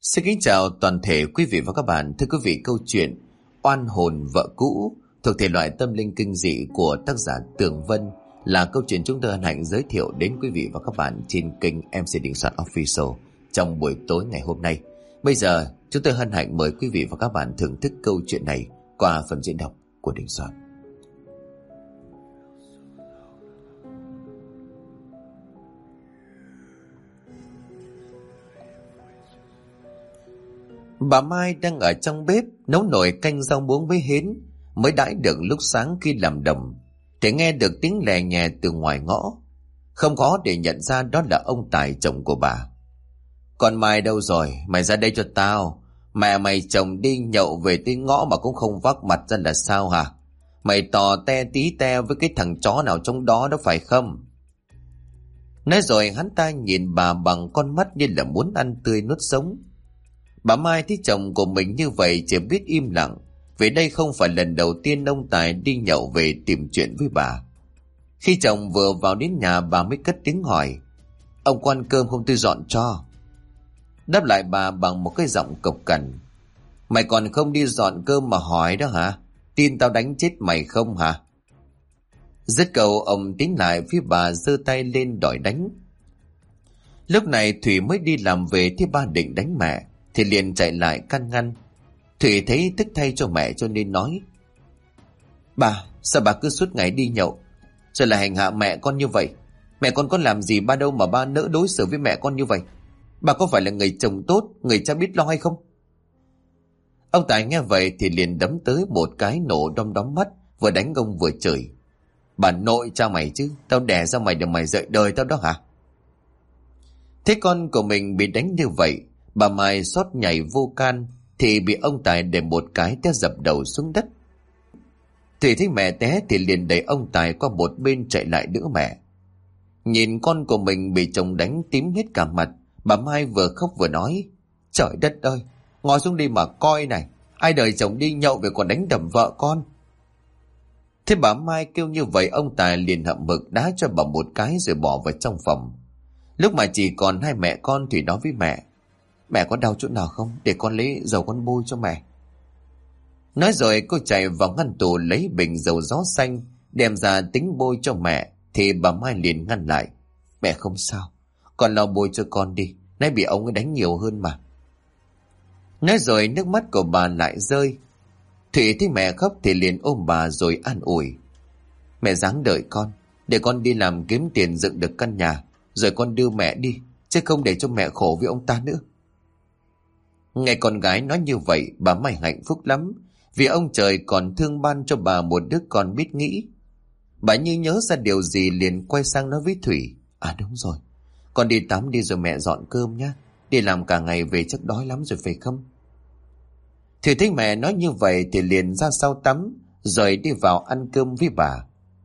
Xin kính chào toàn thể quý vị và các bạn. Thưa quý vị, câu chuyện Oan hồn vợ cũ thuộc thể loại tâm linh kinh dị của tác giả Tường Vân là câu chuyện chúng tôi hân hạnh giới thiệu đến quý vị và các bạn trên kênh MC Đình Soạn Official trong buổi tối ngày hôm nay. Bây giờ chúng tôi hân hạnh mời quý vị và các bạn thưởng thức câu chuyện này qua phần diễn đọc của Đình Soạn. Bà Mai đang ở trong bếp nấu nồi canh rau muống với hến, mới đãi được lúc sáng khi làm đồng thì nghe được tiếng lè nhè từ ngoài ngõ. Không khó để nhận ra đó là ông Tài, chồng của bà. "Con Mai đâu rồi? Mày ra đây cho tao. Mẹ mày chồng đi nhậu về tới ngõ mà cũng không vác mặt ra là sao hả? Mày tò te tí te với cái thằng chó nào trong đó đó phải không?" Nói rồi hắn ta nhìn bà bằng con mắt như là muốn ăn tươi nuốt sống. Bà Mai thấy chồng của mình như vậy chỉ biết im lặng, vì đây không phải lần đầu tiên ông Tài đi nhậu về tìm chuyện với bà. Khi chồng vừa vào đến nhà, bà mới cất tiếng hỏi: "Ông có ăn cơm không tôi dọn cho?" Đáp lại bà bằng một cái giọng cộc cằn: "Mày còn không đi dọn cơm mà hỏi đó hả? Tin tao đánh chết mày không hả?" Dứt câu, ông tiến lại phía bà giơ tay lên đòi đánh. Lúc này Thủy mới đi làm về, thì ba định đánh mẹ thì liền chạy lại can ngăn. Thủy thấy tức thay cho mẹ cho nên nói: "Bà, sao bà cứ suốt ngày đi nhậu rồi lại hành hạ mẹ con như vậy? Mẹ con có làm gì ba đâu mà ba nỡ đối xử với mẹ con như vậy? Bà có phải là người chồng tốt, người cha biết lo hay không?" Ông Tài nghe vậy thì liền đấm tới một cái, nổ đom đóm mắt, vừa đánh ông vừa chửi: "Bà nội cha mày chứ, tao đẻ ra mày để mày dạy đời tao đó hả?" Thế con của mình bị đánh như vậy, bà Mai xót nhảy vô can thì bị ông Tài đè một cái té dập đầu xuống đất. Thủy thấy mẹ té thì liền đẩy ông Tài qua một bên chạy lại đỡ mẹ. Nhìn con của mình bị chồng đánh tím hết cả mặt, bà Mai vừa khóc vừa nói: "Trời đất ơi, ngồi xuống đi mà coi này, ai đời chồng đi nhậu về còn đánh đập vợ con." Thế bà Mai kêu như vậy, ông Tài liền hậm hực đá cho bà một cái rồi bỏ vào trong phòng. Lúc mà chỉ còn hai mẹ con, Thủy nói với mẹ: "Mẹ có đau chỗ nào không? Để con lấy dầu con bôi cho mẹ." Nói rồi cô chạy vào ngăn tủ lấy bình dầu gió xanh đem ra tính bôi cho mẹ, thì bà Mai liền ngăn lại: "Mẹ không sao, con lau bôi cho con đi, nãy bị ông ấy đánh nhiều hơn mà." Nói rồi nước mắt của bà lại rơi. Thủy thấy mẹ khóc thì liền ôm bà rồi an ủi: "Mẹ ráng đợi con, để con đi làm kiếm tiền dựng được căn nhà rồi con đưa mẹ đi, chứ không để cho mẹ khổ với ông ta nữa." Nghe con gái nói như vậy, bà Mai hạnh phúc lắm, vì ông trời còn thương ban cho bà một đứa con biết nghĩ. Bà như nhớ ra điều gì liền quay sang nói với Thủy: "À đúng rồi, con đi tắm đi rồi mẹ dọn cơm nhé. Đi làm cả ngày về chắc đói lắm rồi phải không?" Thủy thấy mẹ nói như vậy thì liền ra sau tắm rồi đi vào ăn cơm với bà.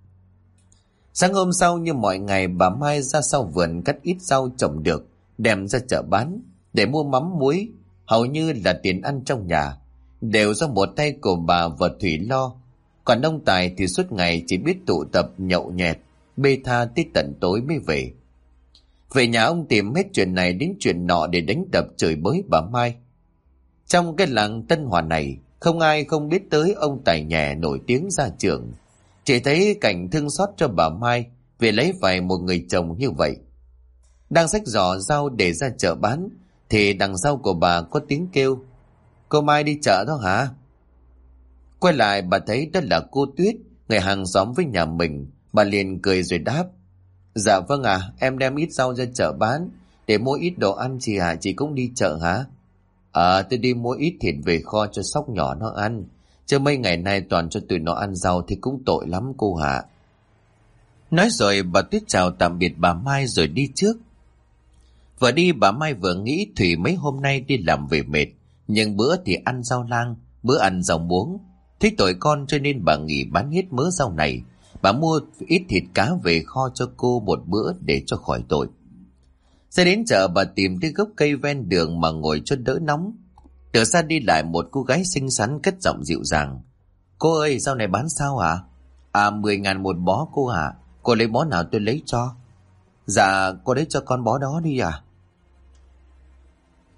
Sáng hôm sau như mọi ngày, bà Mai ra sau vườn cắt ít rau trồng được đem ra chợ bán để mua mắm muối, hầu như là tiền ăn trong nhà đều do một tay của bà và Thủy lo. Còn ông Tài thì suốt ngày chỉ biết tụ tập nhậu nhẹt, bê tha tới tận tối mới về. Về nhà ông tìm hết chuyện này đến chuyện nọ để đánh đập chửi bới bà Mai. Trong cái làng Tân Hòa này, không ai không biết tới ông Tài nhẹ nổi tiếng ra trường. Chỉ thấy cảnh thương xót cho bà Mai vì lấy phải một người chồng như vậy. Đang xách giỏ rau để ra chợ bán thì đằng sau của bà có tiếng kêu: "Cô Mai đi chợ đó hả?" Quay lại bà thấy đó là cô Tuyết, người hàng xóm với nhà mình. Bà liền cười rồi đáp: "Dạ vâng ạ, em đem ít rau ra chợ bán để mua ít đồ ăn chị hả? Chị cũng đi chợ hả?" Tôi đi mua ít thịt về kho cho sóc nhỏ nó ăn, chứ mấy ngày nay toàn cho tụi nó ăn rau thì cũng tội lắm cô hạ." Nói rồi bà Tuyết chào tạm biệt bà Mai rồi đi trước. Vừa đi bà Mai vừa nghĩ Thủy mấy hôm nay đi làm về mệt, nhưng bữa thì ăn rau lang, bữa ăn rau muống. Thích tội con cho nên bà nghỉ bán hết mớ rau này. Bà mua ít thịt cá về kho cho cô một bữa để cho khỏi tội. Ra đến chợ bà tìm cái gốc cây ven đường mà ngồi cho đỡ nóng. Từ xa đi lại một cô gái xinh xắn cất giọng dịu dàng: "Cô ơi, rau này bán sao hả?" 10.000 một bó cô hả? Cô lấy bó nào tôi lấy cho." "Dạ, cô lấy cho con bó đó đi à."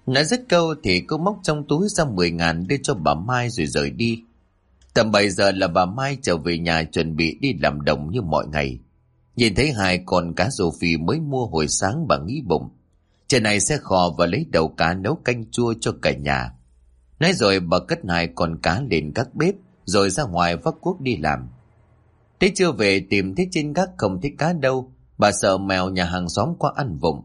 Nói dứt câu thì cô móc trong túi ra 10.000 đưa cho bà Mai rồi rời đi. Tầm 7 giờ là bà Mai trở về nhà chuẩn bị đi làm đồng như mọi ngày. Nhìn thấy hai con cá rô phi mới mua hồi sáng, bà nghĩ bụng trời này sẽ kho và lấy đầu cá nấu canh chua cho cả nhà. Nói rồi bà cất hai con cá lên các bếp rồi ra ngoài vác cuốc đi làm. Thế chưa về tìm thấy trên gác không thấy cá đâu, bà sợ mèo nhà hàng xóm qua ăn vụng.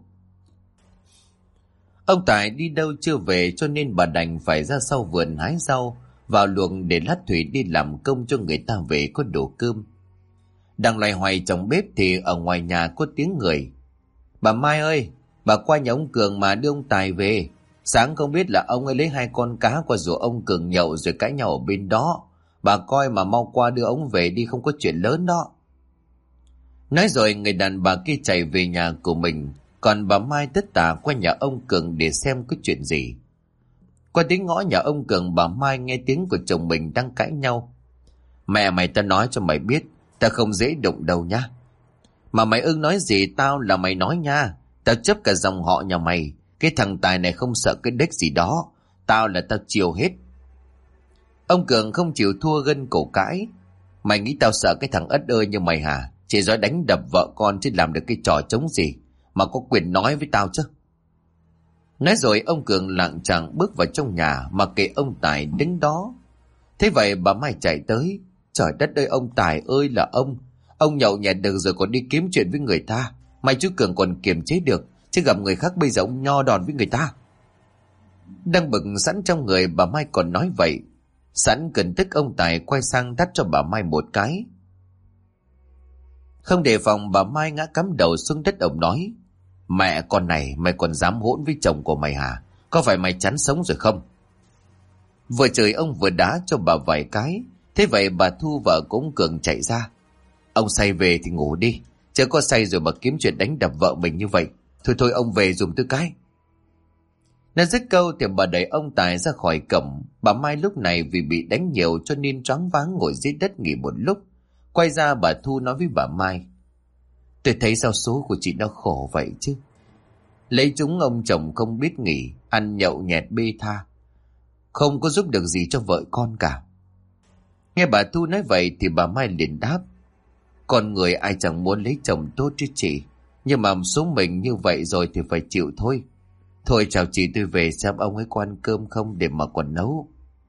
Ông Tài đi đâu chưa về cho nên bà đành phải ra sau vườn hái rau vào luồng để lát Thủy đi làm công cho người ta về có đồ cơm. Đang loay hoay trong bếp thì ở ngoài nhà có tiếng người. Bà Mai ơi, bà qua nhà ông Cường mà đưa ông Tài về. Sáng không biết là ông ấy lấy hai con cá qua rủ ông Cường nhậu rồi cãi nhau ở bên đó. Bà coi mà mau qua đưa ông về đi, không có chuyện lớn đó. Nói rồi người đàn bà kia chạy về nhà của mình, còn bà Mai tất tả qua nhà ông Cường để xem có chuyện gì. Qua tiếng ngõ nhà ông Cường, bà Mai nghe tiếng của chồng mình đang cãi nhau. Mẹ mày, ta nói cho mày biết, ta không dễ đụng đâu nhá. Mà mày ưng nói gì tao là mày nói nha. Tao chấp cả dòng họ nhà mày. Cái thằng Tài này không sợ cái đếch gì đó. Tao là tao chiều hết. Ông Cường không chịu thua, gân cổ cãi. Mày nghĩ tao sợ cái thằng ất ơi như mày hả? Chỉ giỏi đánh đập vợ con chứ làm được cái trò chống gì mà có quyền nói với tao chứ. Nói rồi ông Cường lặng chạng bước vào trong nhà, mà kệ ông Tài đứng đó. Thế vậy bà Mai chạy tới. Trời đất ơi, ông Tài ơi là ông nhậu nhẹt được rồi còn đi kiếm chuyện với người ta. May chú Cường còn kiềm chế được, chứ gặp người khác bây giờ ông nho đòn với người ta. Đang bực sẵn trong người, bà Mai còn nói vậy. Sẵn cần tức, ông Tài quay sang tát cho bà Mai một cái. Không đề phòng, bà Mai ngã cắm đầu xuống đất. Ông nói: Mẹ con này, mày còn dám hỗn với chồng của mày hả? Có phải mày chán sống rồi không? Vừa chửi ông vừa đá cho bà vài cái. Thế vậy bà Thu, vợ của ông Cường, chạy ra. Ông say về thì ngủ đi, chứ có say rồi mà kiếm chuyện đánh đập vợ mình như vậy. Thôi ông về dùm tôi cái. Nói dứt câu thì bà đẩy ông Tài ra khỏi cổng. Bà Mai lúc này vì bị đánh nhiều cho nên choáng váng ngồi dưới đất nghỉ một lúc. Quay ra bà Thu nói với bà Mai: Tôi thấy sao số của chị nó khổ vậy chứ. Lấy chúng ông chồng không biết nghỉ, ăn nhậu nhẹt bê tha, không có giúp được gì cho vợ con cả. Nghe bà Thu nói vậy thì bà Mai liền đáp: Con người ai chẳng muốn lấy chồng tốt chứ chị. Nhưng mà số mình như vậy rồi thì phải chịu thôi. Thôi chào chị, tôi về xem ông ấy có ăn cơm không để mà còn nấu.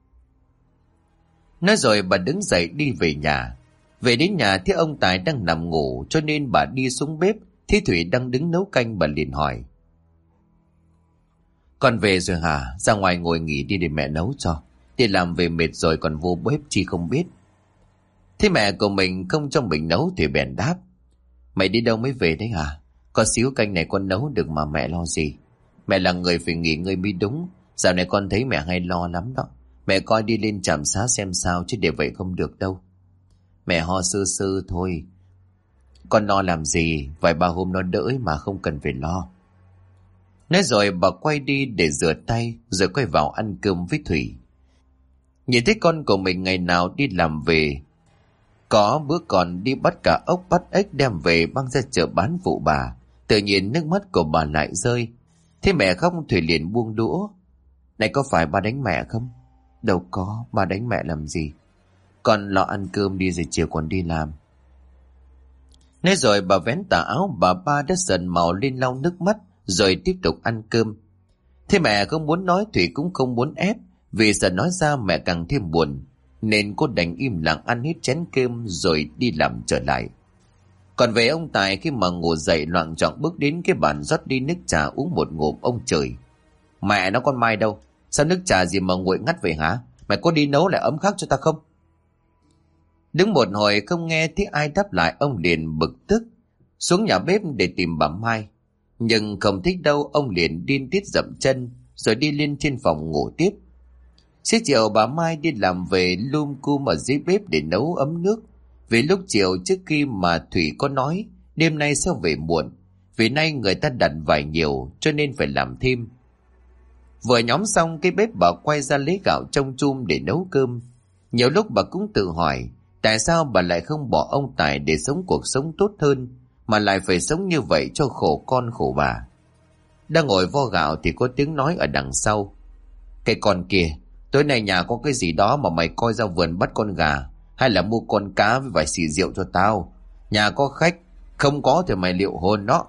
Nói rồi bà đứng dậy đi về nhà. Về đến nhà thấy ông Tài đang nằm ngủ, cho nên bà đi xuống bếp. Thấy Thủy đang đứng nấu canh, bà liền hỏi: Con về rồi hả? Ra ngoài ngồi nghỉ đi để mẹ nấu cho. Đi làm về mệt rồi còn vô bếp chi không biết. Thế mẹ của mình không cho mình nấu thì bèn đáp: Mày đi đâu mới về đấy hả? Có xíu canh này con nấu được mà, mẹ lo gì. Mẹ là người phải nghỉ ngơi mới đúng. Dạo này con thấy mẹ hay lo lắm đó. Mẹ coi đi lên trạm xá xem sao, chứ để vậy không được đâu. Mẹ ho sơ sơ thôi. Con lo làm gì, vài ba hôm nó đỡ mà, không cần phải lo. Nói rồi bà quay đi để rửa tay, rồi quay vào ăn cơm với Thủy. Nhìn thấy con của mình ngày nào đi làm về, có bữa còn đi bắt cả ốc bắt ếch đem về băng ra chợ bán phụ bà, tự nhiên nước mắt của bà lại rơi. Thế mẹ khóc, Thủy liền buông đũa: Này, có phải ba đánh mẹ không? Đâu có, ba đánh mẹ làm gì. Con lo ăn cơm đi rồi chiều còn đi làm. Nói rồi bà vén tà áo bà ba đã dần màu lên lau nước mắt, rồi tiếp tục ăn cơm. Thế mẹ không muốn nói, Thủy cũng không muốn ép, vì sợ nói ra mẹ càng thêm buồn, nên cô đành im lặng ăn hết chén cơm rồi đi làm trở lại. Còn về ông Tài, khi mà ngủ dậy loạng choạng bước đến cái bàn rót đi nước trà uống một ngụm, ông chửi: Mẹ nó, con Mai đâu? Sao nước trà gì mà nguội ngắt vậy hả? Mày có đi nấu lại ấm khác cho ta không? Đứng một hồi không nghe thấy ai đáp lại, ông liền bực tức xuống nhà bếp để tìm bà Mai. Nhưng không thích đâu, ông liền điên tiết dậm chân rồi đi lên trên phòng ngủ tiếp. Xế chiều bà Mai đi làm về lum cum ở dưới bếp để nấu ấm nước. Vì lúc chiều trước khi mà Thủy có nói đêm nay sẽ về muộn, vì nay người ta đặt vải nhiều cho nên phải làm thêm. Vừa nhóm xong cái bếp, bà quay ra lấy gạo trong chum để nấu cơm. Nhiều lúc bà cũng tự hỏi tại sao bà lại không bỏ ông Tài để sống cuộc sống tốt hơn, mà lại phải sống như vậy cho khổ con khổ bà. Đang ngồi vo gạo thì có tiếng nói ở đằng sau. Cái con kia, tối nay nhà có cái gì đó mà mày coi ra vườn bắt con gà, hay là mua con cá với vài xì rượu cho tao? Nhà có khách, không có thì mày liệu hôn nó.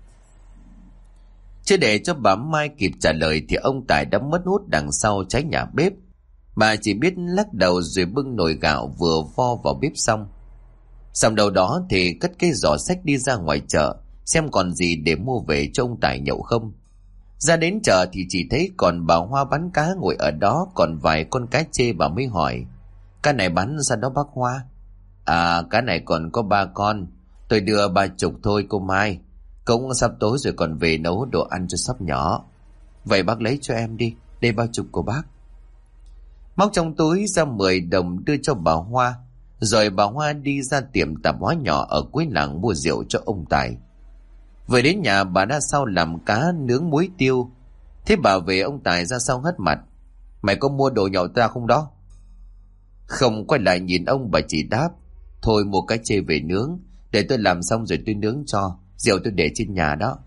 Chưa để cho bà Mai kịp trả lời thì ông Tài đã mất hút đằng sau trái nhà bếp. Bà chỉ biết lắc đầu rồi bưng nồi gạo vừa vo vào bếp xong. Xong đầu đó thì cất cái giỏ xách đi ra ngoài chợ, xem còn gì để mua về cho ông Tài nhậu không. Ra đến chợ thì chỉ thấy còn bà Hoa bán cá ngồi ở đó, còn vài con cá chê. Bà mới hỏi: cá này bán ra đó bác Hoa? À, cá này còn có 3 con, tôi đưa 30 thôi cô Mai. Cũng sắp tối rồi, còn về nấu đồ ăn cho sắp nhỏ. Vậy bác lấy cho em đi, đây 30 của bác. Móc trong túi ra 10 đồng đưa cho bà Hoa. Rồi bà Hoa đi ra tiệm tạp hóa nhỏ ở cuối làng mua rượu cho ông Tài. Vừa đến nhà bà đã sau làm cá nướng muối tiêu. Thế bà về, ông Tài ra sau hất mặt: mày có mua đồ nhậu ta không đó? Không quay lại nhìn ông, bà chỉ đáp: thôi mua cái chê về nướng, để tôi làm xong rồi tôi nướng cho, rượu tôi để trên nhà đó.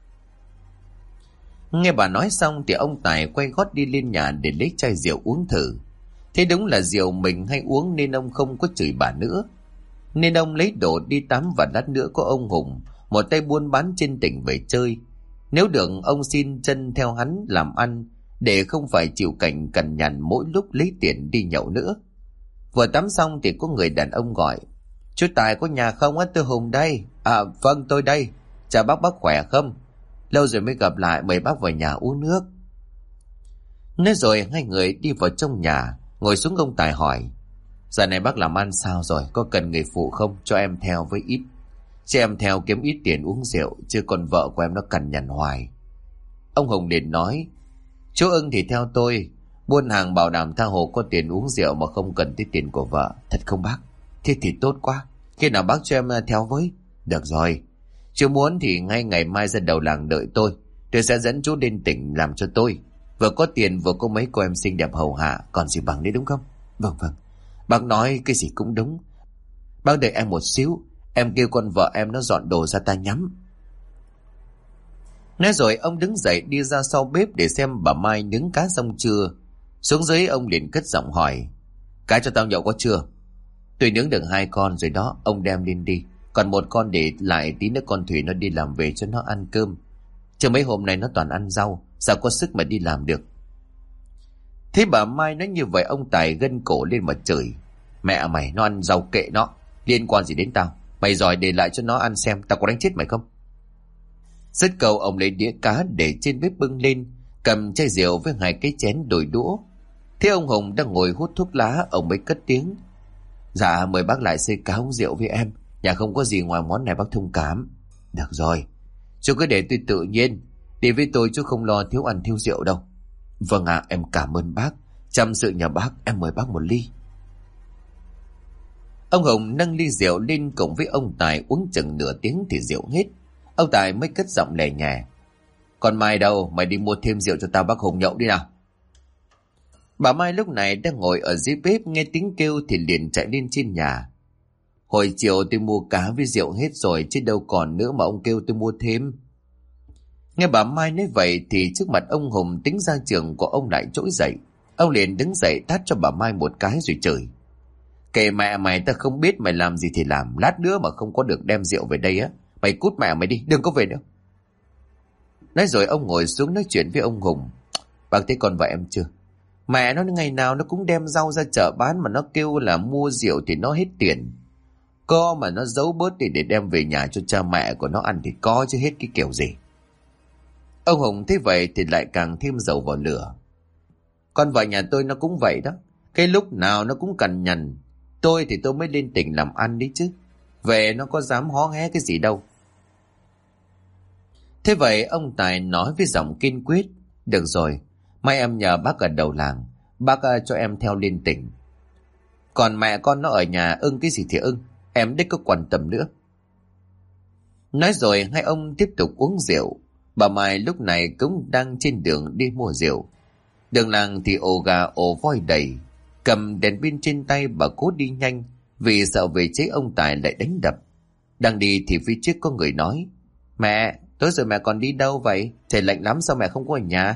Nghe bà nói xong thì ông Tài quay gót đi lên nhà để lấy chai rượu uống thử. Thế đúng là rượu mình hay uống nên ông không có chửi bà nữa. Nên ông lấy đồ đi tắm, và lát nữa có ông Hùng, một tay buôn bán trên tỉnh, về chơi. Nếu được, ông xin chân theo hắn làm ăn, để không phải chịu cảnh cằn nhằn mỗi lúc lấy tiền đi nhậu nữa. Vừa tắm xong thì có người đàn ông gọi: chú Tài có nhà không á? Tôi Hùng đây. À vâng, tôi đây. Chào bác khỏe không? Lâu rồi mới gặp lại, mời bác vào nhà uống nước. Nói rồi hai người đi vào trong nhà, ngồi xuống. Ông Tài hỏi: giờ này bác làm ăn sao rồi? Có cần người phụ không? Cho em theo với ít. Cho em theo kiếm ít tiền uống rượu, chứ còn vợ của em nó cằn nhằn hoài. Ông Hùng liền nói: chú ưng thì theo tôi. Buôn hàng bảo đảm tha hồ có tiền uống rượu mà không cần tới tiền của vợ. Thật không bác? Thế thì tốt quá. Khi nào bác cho em theo với? Được rồi. Chú muốn thì ngay ngày mai ra đầu làng đợi tôi. Tôi sẽ dẫn chú lên tỉnh làm cho tôi. Vừa có tiền vừa có mấy cô em xinh đẹp hầu hạ, còn gì bằng đấy, đúng không? Vâng. Bác nói cái gì cũng đúng. Bác đợi em một xíu, em kêu con vợ em nó dọn đồ ra ta nhắm. Nói rồi ông đứng dậy đi ra sau bếp để xem bà Mai nướng cá xong chưa. Xuống dưới ông liền cất giọng hỏi: cá cho tao nhậu có chưa? Tôi nướng được 2 con rồi đó, ông đem lên đi. Còn 1 con để lại, tí nữa con Thủy nó đi làm về cho nó ăn cơm. Chứ mấy hôm nay nó toàn ăn rau, sao có sức mà đi làm được. Thế bà Mai nói như vậy, ông Tài gân cổ lên mà chửi: mẹ mày, nó ăn rau kệ nó, liên quan gì đến tao? Mày giỏi để lại cho nó ăn xem tao có đánh chết mày không. Dứt câu ông lấy đĩa cá để trên bếp bưng lên, cầm chai rượu với 2 cái chén đồi đũa. Thế ông Hùng đang ngồi hút thuốc lá, ông mới cất tiếng: dạ mời bác lại xơi cá uống rượu với em, nhà không có gì ngoài món này, bác thông cảm. Được rồi, chú cứ để tôi tự nhiên. Đi với tôi chú không lo thiếu ăn thiếu rượu đâu. Vâng ạ, em cảm ơn bác. Chăm sự nhà bác, em mời bác 1 ly. Ông Hùng nâng ly rượu lên cùng với ông Tài, uống chừng nửa tiếng thì rượu hết. Ông Tài mới cất giọng lè nhẹ: còn Mai đâu, mày đi mua thêm rượu cho tao bác Hùng nhậu đi nào. Bà Mai lúc này đang ngồi ở dưới bếp, nghe tiếng kêu thì liền chạy lên trên nhà. Hồi chiều tôi mua cá với rượu hết rồi chứ đâu còn nữa mà ông kêu tôi mua thêm. Nghe bà Mai nói vậy thì trước mặt ông Hùng, tính ra trường của ông lại trỗi dậy. Ông liền đứng dậy tát cho bà Mai 1 cái rồi chửi: kệ mẹ mày, ta không biết mày làm gì thì làm. Lát nữa mà không có được đem rượu về đây á, mày cút mẹ mày đi, đừng có về nữa. Nói rồi ông ngồi xuống nói chuyện với ông Hùng: bác thấy con vợ em chưa? Mẹ nó ngày nào nó cũng đem rau ra chợ bán, mà nó kêu là mua rượu thì nó hết tiền. Có mà nó giấu bớt đi để đem về nhà cho cha mẹ của nó ăn thì có, chứ hết cái kiểu gì. Ông Hùng thấy vậy thì lại càng thêm dầu vào lửa: con vợ nhà tôi nó cũng vậy đó, cái lúc nào nó cũng cằn nhằn. Tôi thì tôi mới lên tỉnh làm ăn đấy chứ, về nó có dám hó hé cái gì đâu. Thế vậy ông Tài nói với giọng kiên quyết: được rồi, mai em nhờ bác ở đầu làng, bác cho em theo lên tỉnh. Còn mẹ con nó ở nhà ưng cái gì thì ưng, em đích có quan tâm nữa. Nói rồi hai ông tiếp tục uống rượu. Bà Mai lúc này cũng đang trên đường đi mua rượu. Đường làng thì ồ gà ồ voi đầy. Cầm đèn pin trên tay, bà cố đi nhanh vì sợ về chế ông Tài lại đánh đập. Đang đi thì phía trước có người nói: mẹ, Tối rồi mẹ còn đi đâu vậy? Trời lạnh lắm sao mẹ không có ở nhà?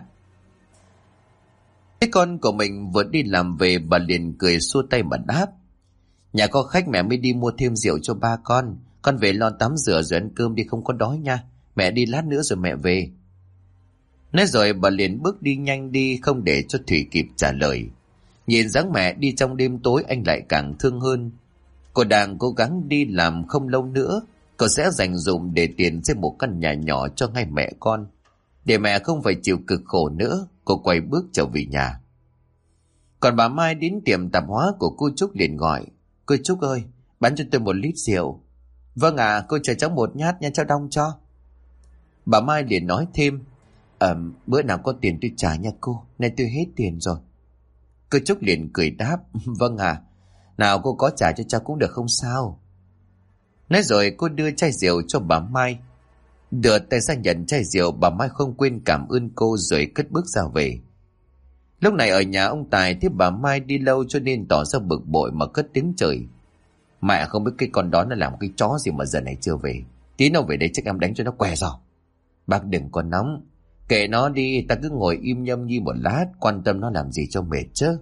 Cái con của mình vừa đi làm về, bà liền cười xua tay mà đáp. Nhà có khách mẹ mới đi mua thêm rượu cho ba con. Con về lo tắm rửa rồi ăn cơm đi, không có đói nha. Mẹ đi lát nữa rồi mẹ về. Nói rồi bà liền bước đi nhanh đi, không để cho Thủy kịp trả lời. Nhìn dáng mẹ đi trong đêm tối, anh lại càng thương hơn. Cô đang cố gắng đi làm, không lâu nữa cô sẽ dành dụm để tiền xây một căn nhà nhỏ cho hai mẹ con. Để mẹ không phải chịu cực khổ nữa, cô quay bước trở về nhà. Còn bà Mai đến tiệm tạp hóa của cô Trúc liền gọi. Cô Trúc ơi, bán cho tôi 1 lít rượu. Vâng ạ, cô chờ cháu 1 nhát nha, cháu đong cho. Bà Mai liền nói thêm. Bữa nào có tiền tôi trả nha cô, nay tôi hết tiền rồi. Cô Trúc liền cười đáp. Vâng ạ, nào cô có trả cho cháu cũng được, không sao. Nói rồi cô đưa chai rượu cho bà Mai. Đưa tay ra nhận chai rượu, bà Mai không quên cảm ơn cô rồi cất bước ra về. Lúc này ở nhà ông Tài thấy bà Mai đi lâu cho nên tỏ ra bực bội mà cất tiếng chửi. Mẹ không biết cái con đó nó làm cái chó gì mà giờ này chưa về. Tí nữa về đây chắc em đánh cho nó què rồi. Bác đừng có nóng, kệ nó đi, ta cứ ngồi im nhâm nhi một lát, quan tâm nó làm gì cho mệt chứ.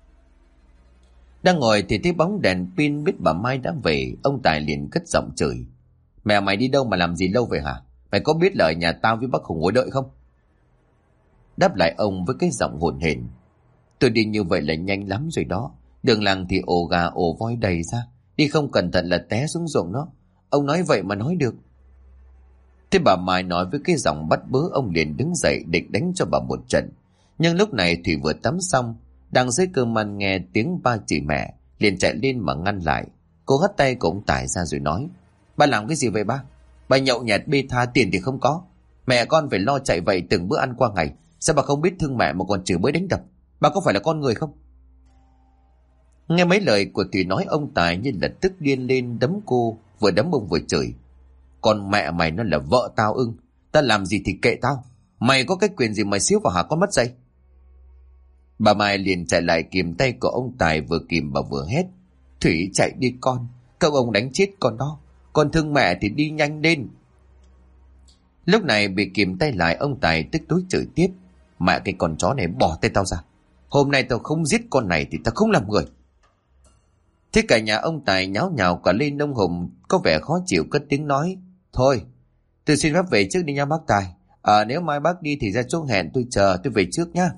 Đang ngồi thì thấy bóng đèn pin, biết bà Mai đã về. Ông Tài liền cất giọng chửi. Mẹ mày đi đâu mà làm gì lâu vậy hả? Mày có biết là ở nhà tao với bác Hùng ngồi đợi không? Đáp lại ông với cái giọng hồn hển. Tôi đi như vậy là nhanh lắm rồi đó. Đường làng thì ổ gà ổ voi đầy ra, đi không cẩn thận là té xuống ruộng đó. Ông nói vậy mà nói được. Thế bà Mai nói với cái giọng bắt bớ, ông liền đứng dậy định đánh cho bà một trận. Nhưng lúc này Thủy vừa tắm xong, đang dưới cơm ăn nghe tiếng ba chỉ mẹ, liền chạy lên mà ngăn lại. Cô hất tay của ông Tài ra rồi nói. Ba làm cái gì vậy ba? Ba nhậu nhẹt bê tha, tiền thì không có. Mẹ con phải lo chạy vậy từng bữa ăn qua ngày. Sao bà không biết thương mẹ mà còn chửi bới đánh đập? Bà có phải là con người không? Nghe mấy lời của Thủy nói, ông Tài như là tức điên lên đấm cô, vừa đấm ông vừa chửi. Con mẹ mày nó là vợ tao ưng, ta làm gì thì kệ tao. Mày có cái quyền gì mày xíu vào hả con mất dậy? Bà Mai liền chạy lại kìm tay của ông Tài, vừa kìm bà vừa hét. Thủy chạy đi con, các ông đánh chết con đó. Con thương mẹ thì đi nhanh lên. Lúc này bị kìm tay lại, ông Tài tức tối chửi tiếp. Mẹ cái con chó này, bỏ tay tao ra. Hôm nay tao không giết con này thì tao không làm người. Thế cả nhà ông Tài nháo nhào cả lên. Ông Hùng có vẻ khó chịu cất tiếng nói. Thôi, tôi xin phép về trước đi nha bác Tài. Nếu mai bác đi thì ra chỗ hẹn tôi chờ, tôi về trước nhá.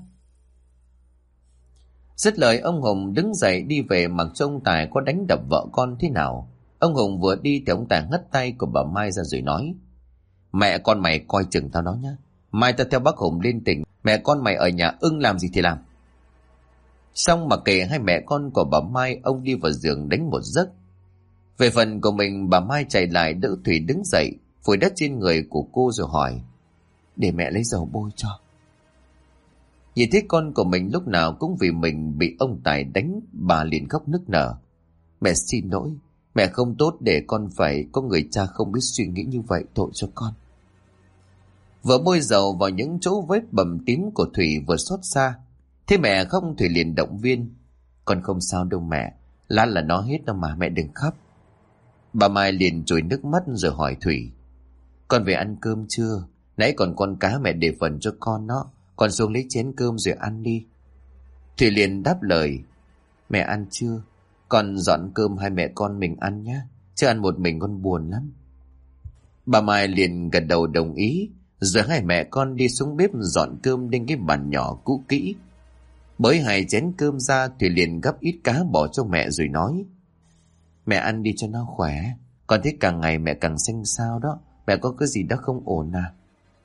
Dứt lời, ông Hùng đứng dậy đi về, mặc cho ông Tài có đánh đập vợ con thế nào. Ông Hùng vừa đi thì ông Tài ngắt tay của bà Mai ra rồi nói. Mẹ con mày coi chừng tao đó nhá. Mai tao theo bác Hùng lên tỉnh, mẹ con mày ở nhà ưng làm gì thì làm. Xong mà kể hai mẹ con của bà Mai, ông đi vào giường đánh một giấc. Về phần của mình, bà Mai chạy lại đỡ Thủy đứng dậy, phủi đất trên người của cô rồi hỏi. Để mẹ lấy dầu bôi cho. Nhìn thấy con của mình lúc nào cũng vì mình bị ông Tài đánh, bà liền khóc nức nở. Mẹ xin lỗi, mẹ không tốt để con phải có người cha không biết suy nghĩ như vậy, tội cho con. Vừa bôi dầu vào những chỗ vết bầm tím của Thủy vừa xót xa. Thế mẹ không, Thủy liền động viên. Con không sao đâu mẹ, lát là nó hết đâu mà, mẹ đừng khóc. Bà Mai liền trồi nước mắt rồi hỏi Thủy. Con về ăn cơm chưa? Nãy còn con cá mẹ để phần cho con đó. Con xuống lấy chén cơm rồi ăn đi. Thủy liền đáp lời. Mẹ ăn chưa? Con dọn cơm hai mẹ con mình ăn nhé. Chứ ăn một mình con buồn lắm. Bà Mai liền gật đầu đồng ý. Rồi hai mẹ con đi xuống bếp dọn cơm lên cái bàn nhỏ cũ kỹ. Bới hai chén cơm ra, Thủy liền gắp ít cá bỏ cho mẹ rồi nói. Mẹ ăn đi cho nó khỏe. Con thấy càng ngày mẹ càng xanh xao đó. Mẹ có cái gì đó không ổn à?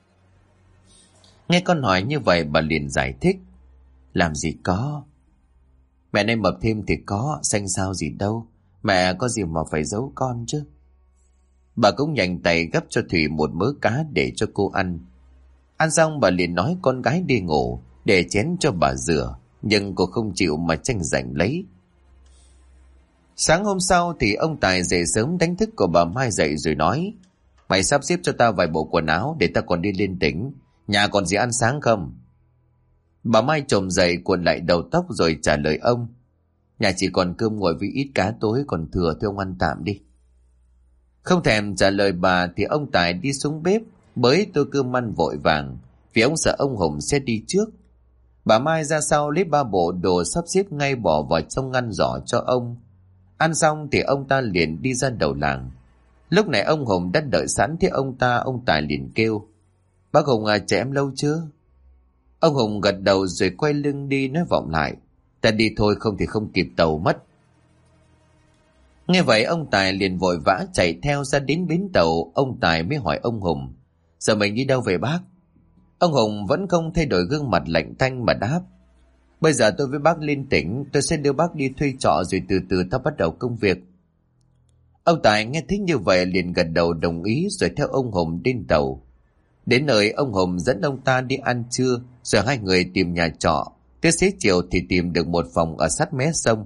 Nghe con hỏi như vậy, bà liền giải thích. Làm gì có. Mẹ nay mập thêm thì có, xanh xao gì đâu. Mẹ có gì mà phải giấu con chứ. Bà cũng nhanh tay gắp cho Thủy một mớ cá để cho cô ăn. Ăn xong bà liền nói con gái đi ngủ, để chén cho bà rửa. Nhưng cô không chịu mà tranh giành lấy. Sáng hôm sau thì ông Tài dậy sớm đánh thức của bà Mai dậy rồi nói. Mày sắp xếp cho tao vài bộ quần áo để tao còn đi lên tỉnh. Nhà còn gì ăn sáng không? Bà Mai chồm dậy cuộn lại đầu tóc rồi trả lời ông. Nhà chỉ còn cơm nguội với ít cá tối còn thừa, thì ông ăn tạm đi. Không thèm trả lời bà thì ông Tài đi xuống bếp, bới tô cơm ăn vội vàng, vì ông sợ ông Hùng sẽ đi trước. Bà Mai ra sau lấy 3 bộ đồ sắp xếp ngay bỏ vào trong ngăn giỏ cho ông. Ăn xong thì ông ta liền đi ra đầu làng. Lúc này ông Hùng đã đợi sẵn thấy ông Tài liền kêu: "Bác Hùng à, chờ em lâu chưa?" Ông Hùng gật đầu rồi quay lưng đi nói vọng lại: "Ta đi thôi, không thì không kịp tàu mất." Nghe vậy ông Tài liền vội vã chạy theo ra đến bến tàu. Ông Tài mới hỏi ông Hùng: "Giờ mình đi đâu về bác?" Ông Hùng vẫn không thay đổi gương mặt lạnh tanh mà đáp: "Bây giờ tôi với bác lên tỉnh, tôi sẽ đưa bác đi thuê trọ rồi từ từ ta bắt đầu công việc." Ông Tài nghe thích như vậy liền gật đầu đồng ý rồi theo ông Hùng lên tàu. Đến nơi ông Hùng dẫn ông ta đi ăn trưa, rồi hai người tìm nhà trọ. Tới xế chiều thì tìm được một phòng ở sát mé sông.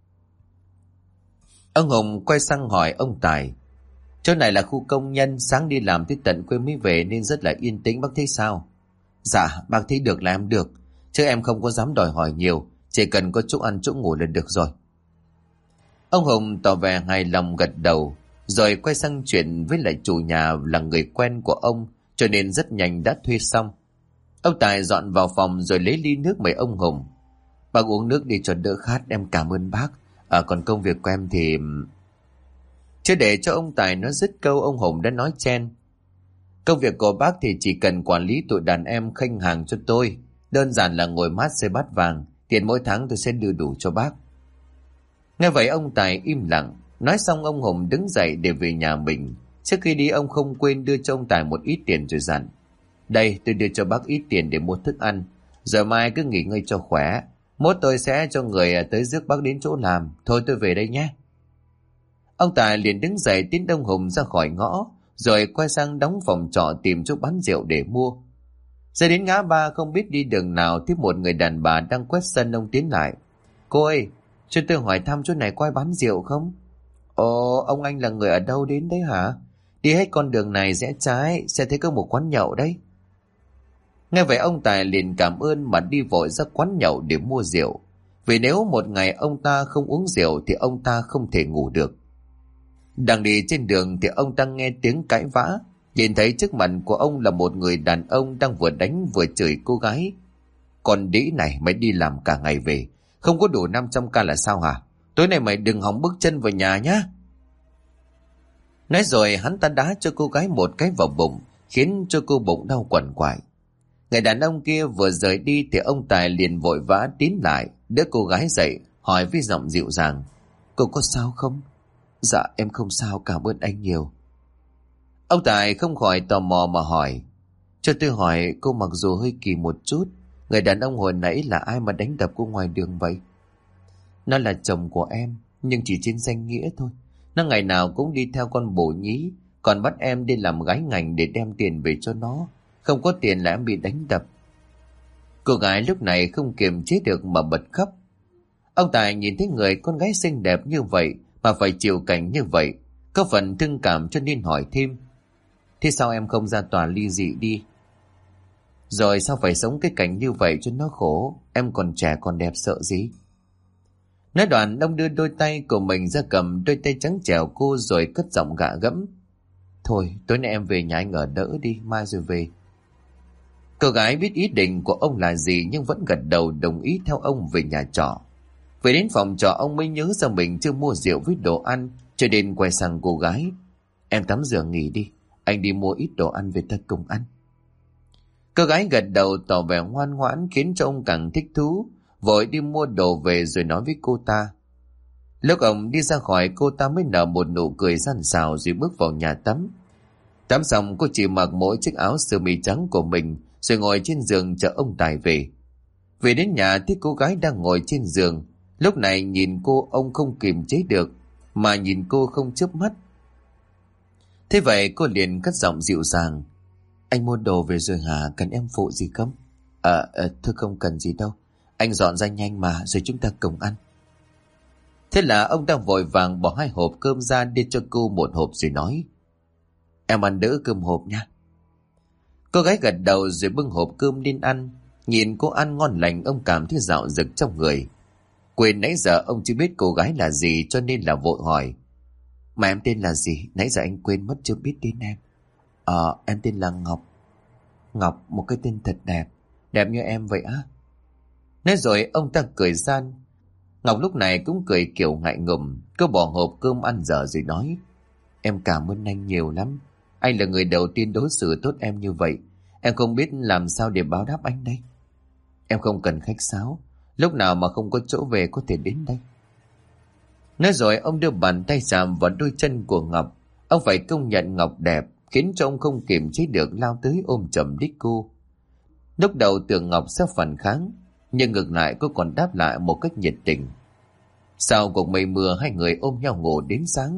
Ông Hùng quay sang hỏi ông Tài: "Chỗ này là khu công nhân, sáng đi làm tới tận quê mới về nên rất là yên tĩnh, bác thấy sao?" "Dạ, bác thấy được là em được, chứ em không có dám đòi hỏi nhiều, chỉ cần có chỗ ăn chỗ ngủ là được rồi." Ông Hùng tỏ vẻ hài lòng gật đầu, rồi quay sang chuyện với lại chủ nhà là người quen của ông, cho nên rất nhanh đã thuê xong. Ông Tài dọn vào phòng rồi lấy ly nước mời ông Hùng: "Bác uống nước đi cho đỡ khát, em cảm ơn bác. Còn công việc của em thì..." Chưa để cho ông Tài nói dứt câu, ông Hùng đã nói chen: "Công việc của bác thì chỉ cần quản lý tụi đàn em khách hàng cho tôi, đơn giản là ngồi mát xe bát vàng, tiền mỗi tháng tôi sẽ đưa đủ cho bác." Nghe vậy ông Tài im lặng. Nói xong ông Hùng đứng dậy để về nhà mình. Trước khi đi ông không quên đưa cho ông Tài một ít tiền rồi dặn: "Đây, tôi đưa cho bác ít tiền để mua thức ăn, giờ mai cứ nghỉ ngơi cho khỏe, mốt tôi sẽ cho người tới rước bác đến chỗ làm. Thôi tôi về đây nhé." Ông Tài liền đứng dậy tiến ông Hùng ra khỏi ngõ, rồi quay sang đóng phòng trọ tìm chỗ bán rượu để mua. Ra đến ngã ba không biết đi đường nào thì một người đàn bà đang quét sân. Ông tiến lại: "Cô ơi, cho tôi hỏi thăm chỗ này có ai bán rượu không?" "Ồ, ông anh là người ở đâu đến đấy hả?" "Đi hết con đường này rẽ trái sẽ thấy có một quán nhậu đấy." Nghe vậy ông Tài liền cảm ơn mà đi vội ra quán nhậu để mua rượu. Vì nếu một ngày ông ta không uống rượu thì ông ta không thể ngủ được. Đang đi trên đường thì ông ta nghe tiếng cãi vã. Nhìn thấy trước mặt của ông là một người đàn ông đang vừa đánh vừa chửi cô gái: "Con đĩ này, mày đi làm cả ngày về, không có đủ 500k là sao hả? Tối nay mày đừng hòng bước chân vào nhà nhá." Nói rồi hắn ta đá cho cô gái một cái vào bụng, khiến cho cô bụng đau quằn quại. Người đàn ông kia vừa rời đi thì ông Tài liền vội vã tiến lại, đỡ cô gái dậy, hỏi với giọng dịu dàng: "Cô có sao không?" "Dạ em không sao, cảm ơn anh nhiều." Ông Tài không khỏi tò mò mà hỏi: "Cho tôi hỏi cô, mặc dù hơi kỳ một chút, người đàn ông hồi nãy là ai mà đánh đập cô ngoài đường vậy?" "Nó là chồng của em, nhưng chỉ trên danh nghĩa thôi. Nó ngày nào cũng đi theo con bồ nhí, còn bắt em đi làm gái ngành để đem tiền về cho nó. Không có tiền là em bị đánh đập." Cô gái lúc này không kiềm chế được mà bật khóc. Ông Tài nhìn thấy người con gái xinh đẹp như vậy mà phải chịu cảnh như vậy, có phần thương cảm cho nên hỏi thêm: "Thế sao em không ra tòa ly dị đi? Rồi sao phải sống cái cảnh như vậy cho nó khổ? Em còn trẻ còn đẹp sợ gì?" Nói đoạn ông đưa đôi tay của mình ra cầm đôi tay trắng trẻo cô rồi cất giọng gạ gẫm: "Thôi tối nay em về nhà anh ở đỡ đi, mai rồi về." Cô gái biết ý định của ông là gì nhưng vẫn gật đầu đồng ý theo ông về nhà trọ. Về đến phòng trọ ông mới nhớ ra mình chưa mua rượu với đồ ăn, cho nên quay sang cô gái: "Em tắm rửa nghỉ đi, anh đi mua ít đồ ăn về ta cùng ăn." Cô gái gật đầu tỏ vẻ ngoan ngoãn khiến cho ông càng thích thú, vội đi mua đồ về rồi nói với cô ta. Lúc ông đi ra khỏi, cô ta mới nở một nụ cười sẵn sàng rồi bước vào nhà tắm. Tắm xong cô chỉ mặc mỗi chiếc áo sơ mi trắng của mình rồi ngồi trên giường chờ ông Tài về. Về đến nhà thì cô gái đang ngồi trên giường. Lúc này nhìn cô, ông không kiềm chế được mà nhìn cô không chớp mắt. Thế vậy cô liền cất giọng dịu dàng: "Anh mua đồ về rồi hả? Cần em phụ gì không?" Thôi không cần gì đâu. Anh dọn ra nhanh mà rồi chúng ta cùng ăn." Thế là ông đang vội vàng bỏ 2 hộp cơm ra đưa cho cô một hộp rồi nói: "Em ăn đỡ cơm hộp nha." Cô gái gật đầu rồi bưng hộp cơm lên ăn. Nhìn cô ăn ngon lành, ông cảm thấy dạo dực trong người. Quên nãy giờ ông chưa biết cô gái là gì cho nên là vội hỏi: "Mà em tên là gì? Nãy giờ anh quên mất chưa biết tên em." Em tên là Ngọc. Ngọc, một cái tên thật đẹp. Đẹp như em vậy á? Nói rồi ông ta cười gian. Ngọc lúc này cũng cười kiểu ngại ngùng. Cô bỏ hộp cơm ăn dở rồi nói: Em cảm ơn anh nhiều lắm. Anh là người đầu tiên đối xử tốt em như vậy. Em không biết làm sao để báo đáp anh đây. Em không cần khách sáo. Lúc nào mà không có chỗ về có thể đến đây. Nói rồi ông đưa bàn tay chạm vào đôi chân của Ngọc. Ông phải công nhận Ngọc đẹp, khiến cho ông không kiềm chế được lao tới ôm chầm đít cô. Lúc đầu tưởng Ngọc sẽ phản kháng, nhưng ngược lại cô còn đáp lại một cách nhiệt tình. Sau cuộc mây mưa, hai người ôm nhau ngủ đến sáng.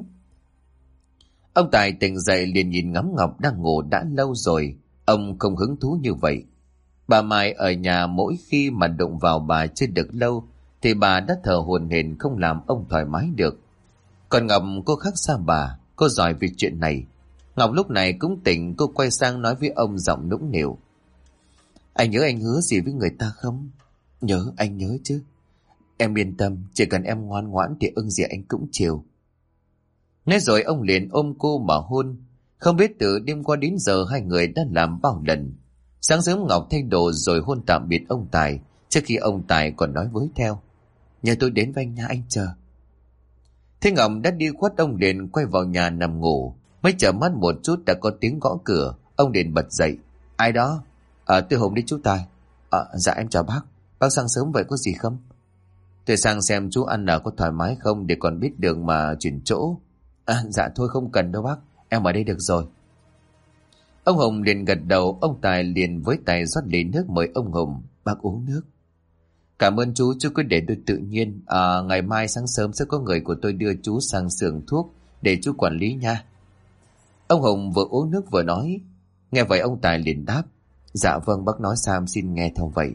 Ông Tài tỉnh dậy liền nhìn ngắm Ngọc đang ngủ đã lâu rồi. Ông không hứng thú như vậy. Bà Mai ở nhà mỗi khi mà đụng vào bà chưa được lâu thì bà đã thở hổn hển, không làm ông thoải mái được. Còn Ngọc cô khác xa bà, cô giỏi về chuyện này. Ngọc lúc này cũng tỉnh, cô quay sang nói với ông giọng nũng nịu: Anh nhớ anh hứa gì với người ta không? Nhớ, anh nhớ chứ. Em yên tâm, chỉ cần em ngoan ngoãn thì ưng gì anh cũng chiều. Nói rồi ông liền ôm cô mà hôn. Không biết từ đêm qua đến giờ hai người đã làm bao lần. Sáng sớm Ngọc thay đồ rồi hôn tạm biệt ông Tài, trước khi ông Tài còn nói với theo: Nhờ tôi đến với anh nha, anh chờ. Thế Ngọc đã đi khuất, ông liền quay vào nhà nằm ngủ. Mới chợp mắt một chút đã có tiếng gõ cửa. Ông liền bật dậy: Ai đó? Tôi Hùng đi chú Tài. Dạ em chào bác. Bác sáng sớm vậy có gì không? Tôi sang xem chú ăn ở có thoải mái không, để còn biết đường mà chuyển chỗ. Dạ thôi không cần đâu bác, em ở đây được rồi. Ông Hùng liền gật đầu. Ông Tài liền với tay rót ly nước mời ông Hùng: Bác uống nước. Cảm ơn chú cứ để tôi tự nhiên. Ngày mai sáng sớm sẽ có người của tôi đưa chú sang xưởng thuốc để chú quản lý nha. Ông Hùng vừa uống nước vừa nói. Nghe vậy ông Tài liền đáp: Dạ vâng bác nói sao em xin nghe theo vậy.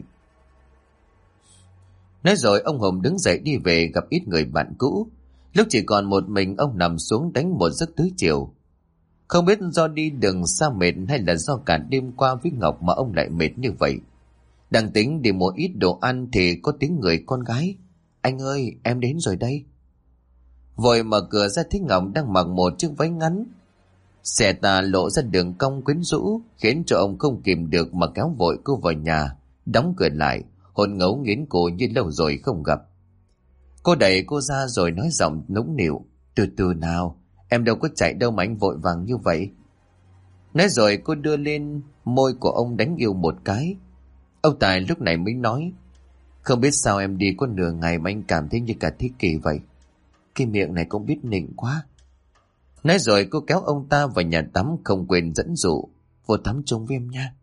Nói rồi ông Hùng đứng dậy đi về gặp ít người bạn cũ. Lúc chỉ còn một mình, ông nằm xuống đánh một giấc tới chiều. Không biết do đi đường xa mệt hay là do cả đêm qua với Ngọc mà ông lại mệt như vậy. Đang tính đi mua ít đồ ăn thì có tiếng người con gái: Anh ơi, em đến rồi đây. Vội mở cửa ra thấy Ngọc đang mặc một chiếc váy ngắn xẻ tà lộ ra đường cong quyến rũ, khiến cho ông không kìm được mà kéo vội cô vào nhà, đóng cửa lại, hôn ngấu nghiến cô như lâu rồi không gặp. Cô đẩy cô ra rồi nói giọng nũng nịu: Từ từ nào, em đâu có chạy đâu mà anh vội vàng như vậy. Nói rồi cô đưa lên môi của ông đánh yêu một cái. Ông Tài lúc này mới nói: Không biết sao em đi có nửa ngày mà anh cảm thấy như cả thế kỷ vậy. Cái miệng này cũng biết nịnh quá. Nói rồi cô kéo ông ta vào nhà tắm, không quên dẫn dụ: Vô tắm chung với em nha.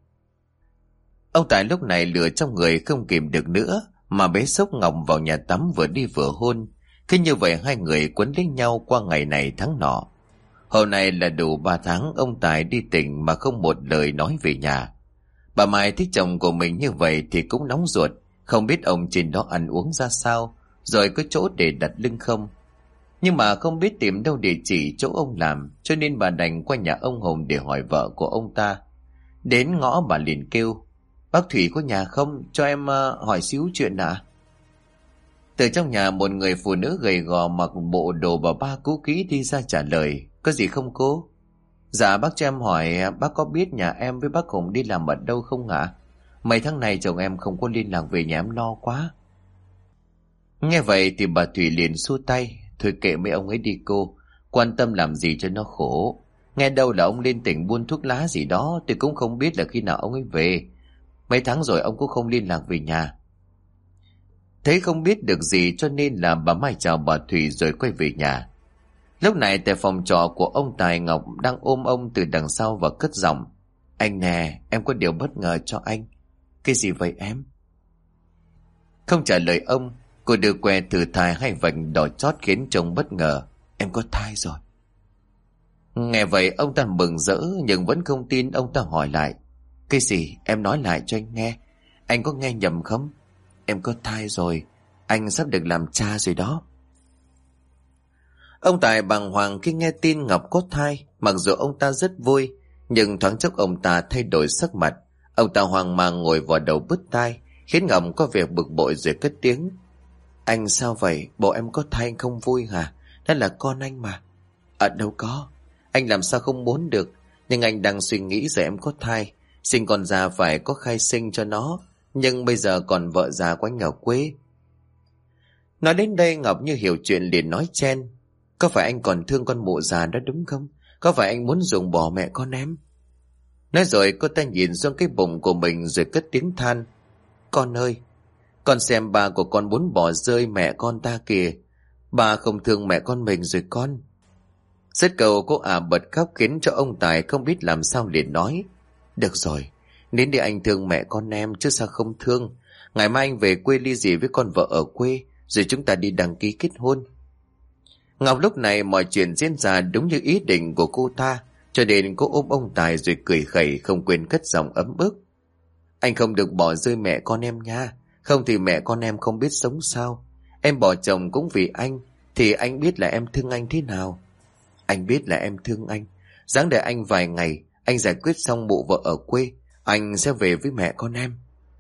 Ông Tài lúc này lửa trong người không kìm được nữa mà bế xốc Ngọc vào nhà tắm, vừa đi vừa hôn. Cứ như vậy hai người quấn lấy nhau qua ngày này tháng nọ. Hôm nay là đủ 3 tháng ông Tài đi tỉnh mà không một lời nói về nhà. Bà Mai thích chồng của mình như vậy thì cũng nóng ruột, không biết ông trên đó ăn uống ra sao, rồi có chỗ để đặt lưng không. Nhưng mà không biết tìm đâu địa chỉ chỗ ông làm, cho nên bà đành qua nhà ông Hùng để hỏi vợ của ông ta. Đến ngõ bà liền kêu: Bác Thủy có nhà không? Cho em hỏi xíu chuyện ạ. Từ trong nhà một người phụ nữ gầy gò mặc bộ đồ bà ba cũ kỹ đi ra trả lời: Có gì không cô? Dạ bác cho em hỏi bác có biết nhà em với bác Hùng đi làm ở đâu không ạ? Mấy tháng này chồng em không có liên lạc về nhà, em lo quá. Nghe vậy thì bà Thủy liền xua tay: Thôi kệ mấy ông ấy đi cô, quan tâm làm gì cho nó khổ. Nghe đâu là ông lên tỉnh buôn thuốc lá gì đó, tôi cũng không biết là khi nào ông ấy về. Mấy tháng rồi ông cũng không liên lạc về nhà. Thấy không biết được gì cho nên là bà Mai chào bà Thủy rồi quay về nhà. Lúc này tại phòng trọ của ông Tài, Ngọc đang ôm ông từ đằng sau và cất giọng: Anh nè, em có điều bất ngờ cho anh. Cái gì vậy em? Không trả lời ông, cô đưa que thử thai hai vạch đỏ chót khiến chồng bất ngờ: Em có thai rồi. Nghe vậy ông ta mừng rỡ nhưng vẫn không tin. Ông ta hỏi lại: Cái gì? Em nói lại cho anh nghe. Anh có nghe nhầm không? Em có thai rồi, anh sắp được làm cha rồi đó. Ông Tài bàng hoàng khi nghe tin Ngọc có thai. Mặc dù ông ta rất vui, nhưng thoáng chốc ông ta thay đổi sắc mặt. Ông ta hoang mang ngồi vào đầu bứt tai, khiến Ngọc có vẻ bực bội rồi cất tiếng: Anh sao vậy? Bộ em có thai anh không vui hả? Đó là con anh mà. Đâu có, anh làm sao không muốn được. Nhưng anh đang suy nghĩ giờ em có thai, sinh con già phải có khai sinh cho nó. Nhưng bây giờ còn vợ già của anh ở quê. Nói đến đây Ngọc như hiểu chuyện liền nói chen. Có phải anh còn thương con mụ già đó đúng không? Có phải anh muốn dùng bỏ mẹ con em? Nói rồi cô ta nhìn xuống cái bụng của mình rồi cất tiếng than. Con ơi, con xem bà của con muốn bỏ rơi mẹ con ta kìa. Bà không thương mẹ con mình rồi con. Dứt câu cô bật khóc khiến cho ông Tài không biết làm sao liền nói. Được rồi, nên để anh thương mẹ con em chứ sao không thương. Ngày mai anh về quê ly dị với con vợ ở quê, rồi chúng ta đi đăng ký kết hôn. Ngọc lúc này mọi chuyện diễn ra đúng như ý định của cô ta, cho nên cô ôm ông Tài rồi cười khẩy không quên cất giọng ấm ức. Anh không được bỏ rơi mẹ con em nha, không thì mẹ con em không biết sống sao. Em bỏ chồng cũng vì anh, thì anh biết là em thương anh thế nào. Anh biết là em thương anh. Ráng để anh vài ngày, anh giải quyết xong mụ vợ ở quê, anh sẽ về với mẹ con em.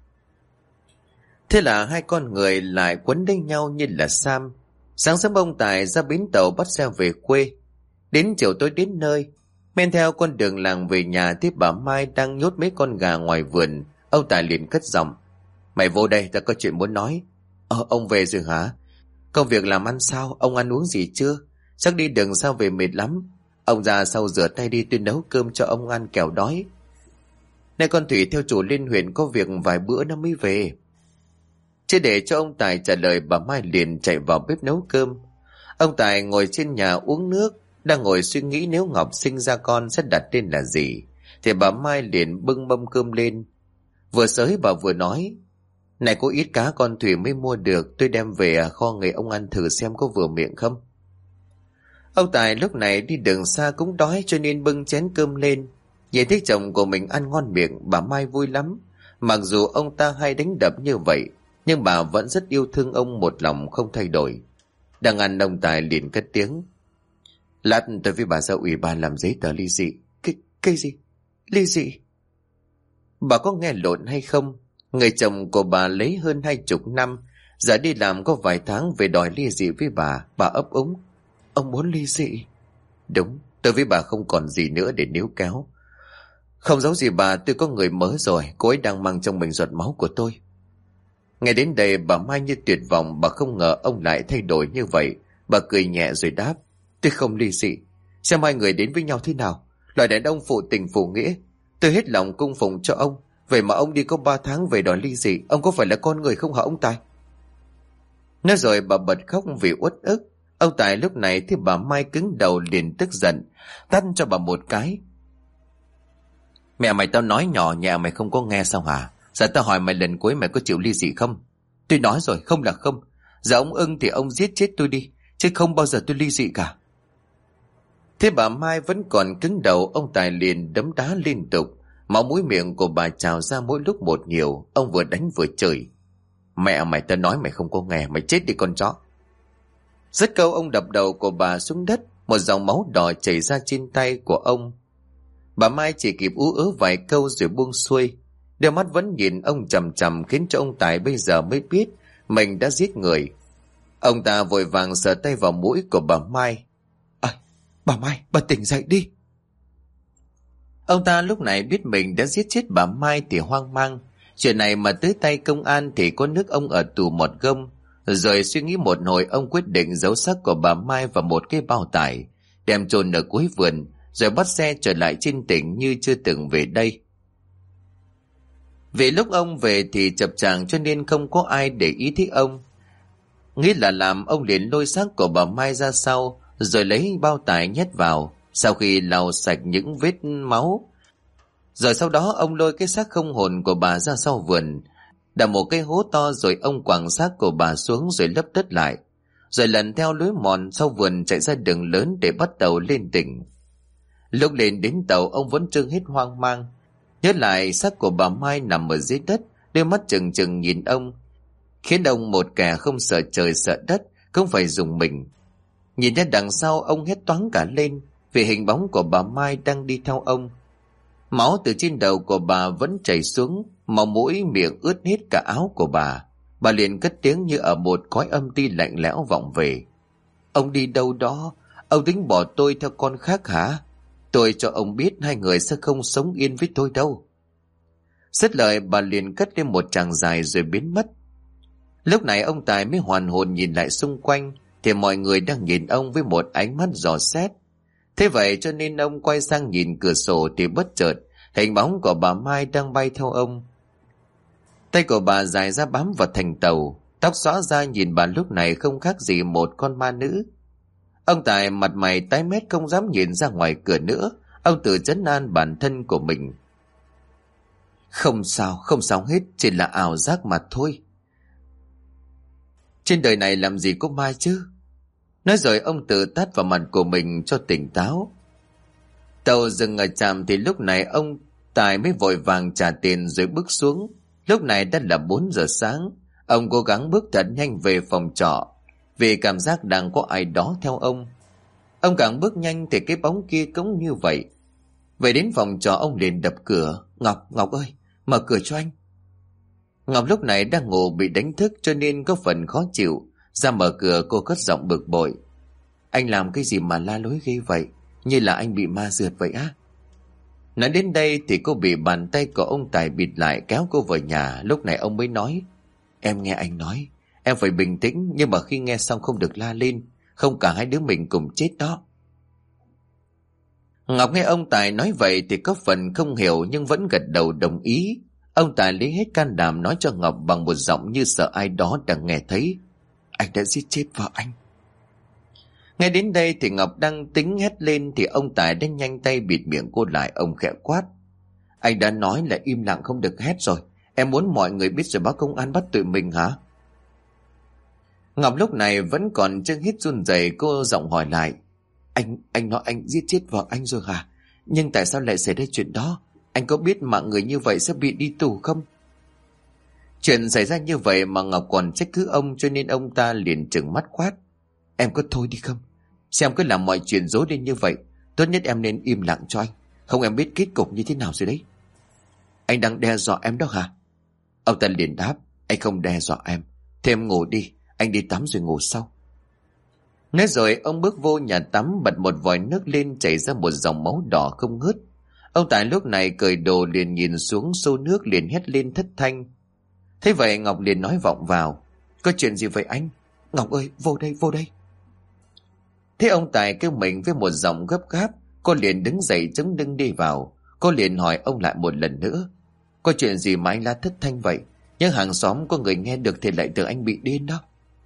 Thế là hai con người lại quấn lấy nhau như là Sam. Sáng sớm ông Tài ra bến tàu bắt xe về quê. Đến chiều tối đến nơi, men theo con đường làng về nhà tiếp bà Mai đang nhốt mấy con gà ngoài vườn. Ông Tài liền cất giọng. Mày vô đây, ta có chuyện muốn nói. Ông về rồi hả? Công việc làm ăn sao? Ông ăn uống gì chưa? Chắc đi đường sao về mệt lắm. Ông ra sau rửa tay đi, tôi nấu cơm cho ông ăn kẻo đói. Nay con Thủy theo chủ lên huyện có việc vài bữa nó mới về. Chưa để cho ông Tài trả lời, bà Mai liền chạy vào bếp nấu cơm. Ông Tài ngồi trên nhà uống nước, đang ngồi suy nghĩ nếu Ngọc sinh ra con sẽ đặt tên là gì, thì bà Mai liền bưng mâm cơm lên. Vừa xới bà vừa nói. Này có ít cá con Thủy mới mua được, tôi đem về kho người ông ăn thử xem có vừa miệng không. Ông Tài lúc này đi đường xa cũng đói cho nên bưng chén cơm lên. Nhìn thấy chồng của mình ăn ngon miệng, bà Mai vui lắm. Mặc dù ông ta hay đánh đập như vậy, nhưng bà vẫn rất yêu thương ông một lòng không thay đổi. Đang ăn ông Tài liền cất tiếng. Lát tôi với bà ra ủy ban làm giấy tờ ly dị. Cái gì? Ly dị? Bà có nghe lộn hay không? Người chồng của bà lấy hơn 20 năm, giờ đi làm có vài tháng về đòi ly dị với bà ấp úng. Ông muốn ly dị? Đúng, tôi với bà không còn gì nữa để níu kéo. Không giấu gì bà, tôi có người mới rồi, cô ấy đang mang trong mình giọt máu của tôi. Nghe đến đây bà Mai như tuyệt vọng, bà không ngờ ông lại thay đổi như vậy. Bà cười nhẹ rồi đáp. Tôi không ly dị. Xem hai người đến với nhau thế nào. Loại đàn ông phụ tình phụ nghĩa. Tôi hết lòng cung phụng cho ông. Vậy mà ông đi có 3 tháng về đòi ly dị. Ông có phải là con người không hả ông Tài? Nói rồi bà bật khóc vì uất ức. Ông Tài lúc này thì bà Mai cứng đầu liền tức giận, tát cho bà một cái. Mẹ mày tao nói nhỏ nhẹ mày không có nghe sao hả? Giờ tao hỏi mày lần cuối mày có chịu ly dị không? Tôi nói rồi, không là không. Giờ ông ưng thì ông giết chết tôi đi, chứ không bao giờ tôi ly dị cả. Thế bà Mai vẫn còn cứng đầu, ông Tài liền đấm đá liên tục. Máu mũi miệng của bà trào ra mỗi lúc một nhiều. Ông vừa đánh vừa chửi. Mẹ mày tao nói mày không có nghe, mày chết đi con chó. Dứt câu ông đập đầu của bà xuống đất. Một dòng máu đỏ chảy ra trên tay của ông. Bà Mai chỉ kịp ú ớ vài câu rồi buông xuôi. Đôi mắt vẫn nhìn ông chằm chằm, khiến cho ông Tài bây giờ mới biết mình đã giết người. Ông ta vội vàng sờ tay vào mũi của bà Mai. Bà Mai, bà tỉnh dậy đi. Ông ta lúc này biết mình đã giết chết bà Mai thì hoang mang. Chuyện này mà tới tay công an thì có nước ông ở tù một gông. Rồi suy nghĩ một hồi, ông quyết định giấu xác của bà Mai vào một cái bao tải, đem chôn ở cuối vườn, rồi bắt xe trở lại trên tỉnh như chưa từng về đây. Vì lúc ông về thì chập chạng cho nên không có ai để ý tới ông. Nghĩ là làm, ông liền lôi xác của bà Mai ra sau, rồi lấy bao tải nhét vào. Sau khi lau sạch những vết máu, rồi sau đó ông lôi cái xác không hồn của bà ra sau vườn, đào một cái hố to, rồi ông quẳng xác của bà xuống rồi lấp đất lại, rồi lần theo lối mòn sau vườn chạy ra đường lớn để bắt tàu lên tỉnh. Lúc lên đến tàu, ông vẫn chưa hết hoang mang, nhớ lại xác của bà Mai nằm ở dưới đất, đôi mắt trừng trừng nhìn ông, khiến ông một kẻ không sợ trời sợ đất không phải dùng mình. Nhìn ra đằng sau, ông hét toáng cả lên vì hình bóng của bà Mai đang đi theo ông. Máu từ trên đầu của bà vẫn chảy xuống, máu mũi miệng ướt hết cả áo của bà. Bà liền cất tiếng như ở một cõi âm ti lạnh lẽo vọng về. Ông đi đâu đó? Ông tính bỏ tôi theo con khác hả? Tôi cho ông biết hai người sẽ không sống yên với tôi đâu. Dứt lời bà liền cất lên một tràng dài rồi biến mất. Lúc này ông Tài mới hoàn hồn nhìn lại xung quanh, thì mọi người đang nhìn ông với một ánh mắt dò xét. Thế vậy cho nên ông quay sang nhìn cửa sổ thì bất chợt hình bóng của bà Mai đang bay theo ông. Tay của bà dài ra bám vào thành tàu, tóc xõa ra nhìn bà lúc này không khác gì một con ma nữ. Ông Tài mặt mày tái mét không dám nhìn ra ngoài cửa nữa. Ông tự trấn an bản thân của mình. Không sao, không sao hết, chỉ là ảo giác mà thôi. Trên đời này làm gì có ma chứ. Nói rồi ông tự tát vào mặt của mình cho tỉnh táo. Tàu dừng ở trạm thì lúc này ông Tài mới vội vàng trả tiền rồi bước xuống. Lúc này đã là 4 giờ sáng. Ông cố gắng bước thật nhanh về phòng trọ, vì cảm giác đang có ai đó theo ông. Ông càng bước nhanh thì cái bóng kia cũng như vậy. Về đến phòng trọ ông liền đập cửa. Ngọc ơi, mở cửa cho anh. Ngọc lúc này đang ngủ bị đánh thức cho nên có phần khó chịu. Ra mở cửa cô cất giọng bực bội. Anh làm cái gì mà la lối ghê vậy? Như là anh bị ma rượt vậy á. Nói đến đây thì cô bị bàn tay của ông Tài bịt lại kéo cô vào nhà. Lúc này ông mới nói. Em nghe anh nói, em phải bình tĩnh, nhưng mà khi nghe xong không được la lên, không cả hai đứa mình cùng chết đó. Ngọc nghe ông Tài nói vậy thì có phần không hiểu nhưng vẫn gật đầu đồng ý. Ông Tài lấy hết can đảm nói cho Ngọc bằng một giọng như sợ ai đó đang nghe thấy. Anh đã giết chết vợ anh. Nghe đến đây thì Ngọc đang tính hét lên thì ông Tài đã nhanh tay bịt miệng cô lại. Ông khẽ quát. Anh đã nói là im lặng không được hét rồi. Em muốn mọi người biết rồi báo công an bắt tụi mình hả? Ngọc lúc này vẫn còn chưa hít run rẩy, cô giọng hỏi lại. Anh nói anh giết chết vợ anh rồi hả? Nhưng tại sao lại xảy ra chuyện đó? Anh có biết mạng người như vậy sẽ bị đi tù không? Chuyện xảy ra như vậy mà Ngọc còn trách cứ ông, cho nên ông ta liền trừng mắt quát. Em có thôi đi không? Xem cứ làm mọi chuyện dối lên như vậy, tốt nhất em nên im lặng cho anh. Không em biết kết cục như thế nào rồi đấy. Anh đang đe dọa em đó hả? Ông ta liền đáp. Anh không đe dọa em. Thế em ngủ đi, anh đi tắm rồi ngủ sau. Nói rồi ông bước vô nhà tắm, bật một vòi nước lên chảy ra một dòng máu đỏ không ngớt. Ông Tài lúc này cởi đồ liền nhìn xuống xô nước liền hét lên thất thanh. Thế vậy Ngọc liền nói vọng vào. Có chuyện gì vậy anh? Ngọc ơi, vô đây, vô đây. Thế ông Tài kêu mình với một giọng gấp gáp. Cô liền đứng dậy chống lưng đi vào. Cô liền hỏi ông lại một lần nữa. Có chuyện gì mà anh la thất thanh vậy? Nhưng hàng xóm có người nghe được thì lại tưởng anh bị điên đó.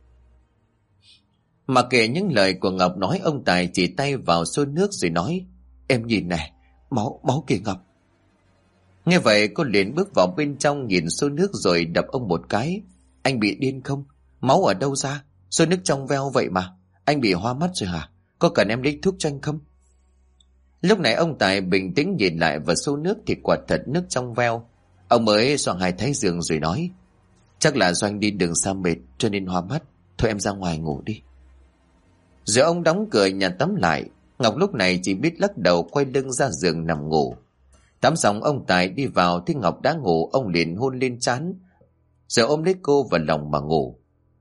Mà kể những lời của Ngọc nói, ông Tài chỉ tay vào xô nước rồi nói. Em nhìn này, máu kìa Ngọc. Nghe vậy cô liền bước vào bên trong nhìn xô nước rồi đập ông một cái. Anh bị điên không? Máu ở đâu ra? Xô nước trong veo vậy mà. Anh bị hoa mắt rồi hả? Có cần em lấy thuốc cho anh không? Lúc này ông Tài bình tĩnh nhìn lại vào xô nước thì quả thật nước trong veo. Ông mới xoàng hai thái dương rồi nói. Chắc là do anh đi đường xa mệt cho nên hoa mắt. Thôi em ra ngoài ngủ đi. Rồi ông đóng cửa nhà tắm lại. Ngọc lúc này chỉ biết lắc đầu quay lưng ra giường nằm ngủ. Tắm xong ông Tài đi vào thấy Ngọc đã ngủ. Ông liền hôn lên trán rồi ôm lấy cô vào lòng mà ngủ.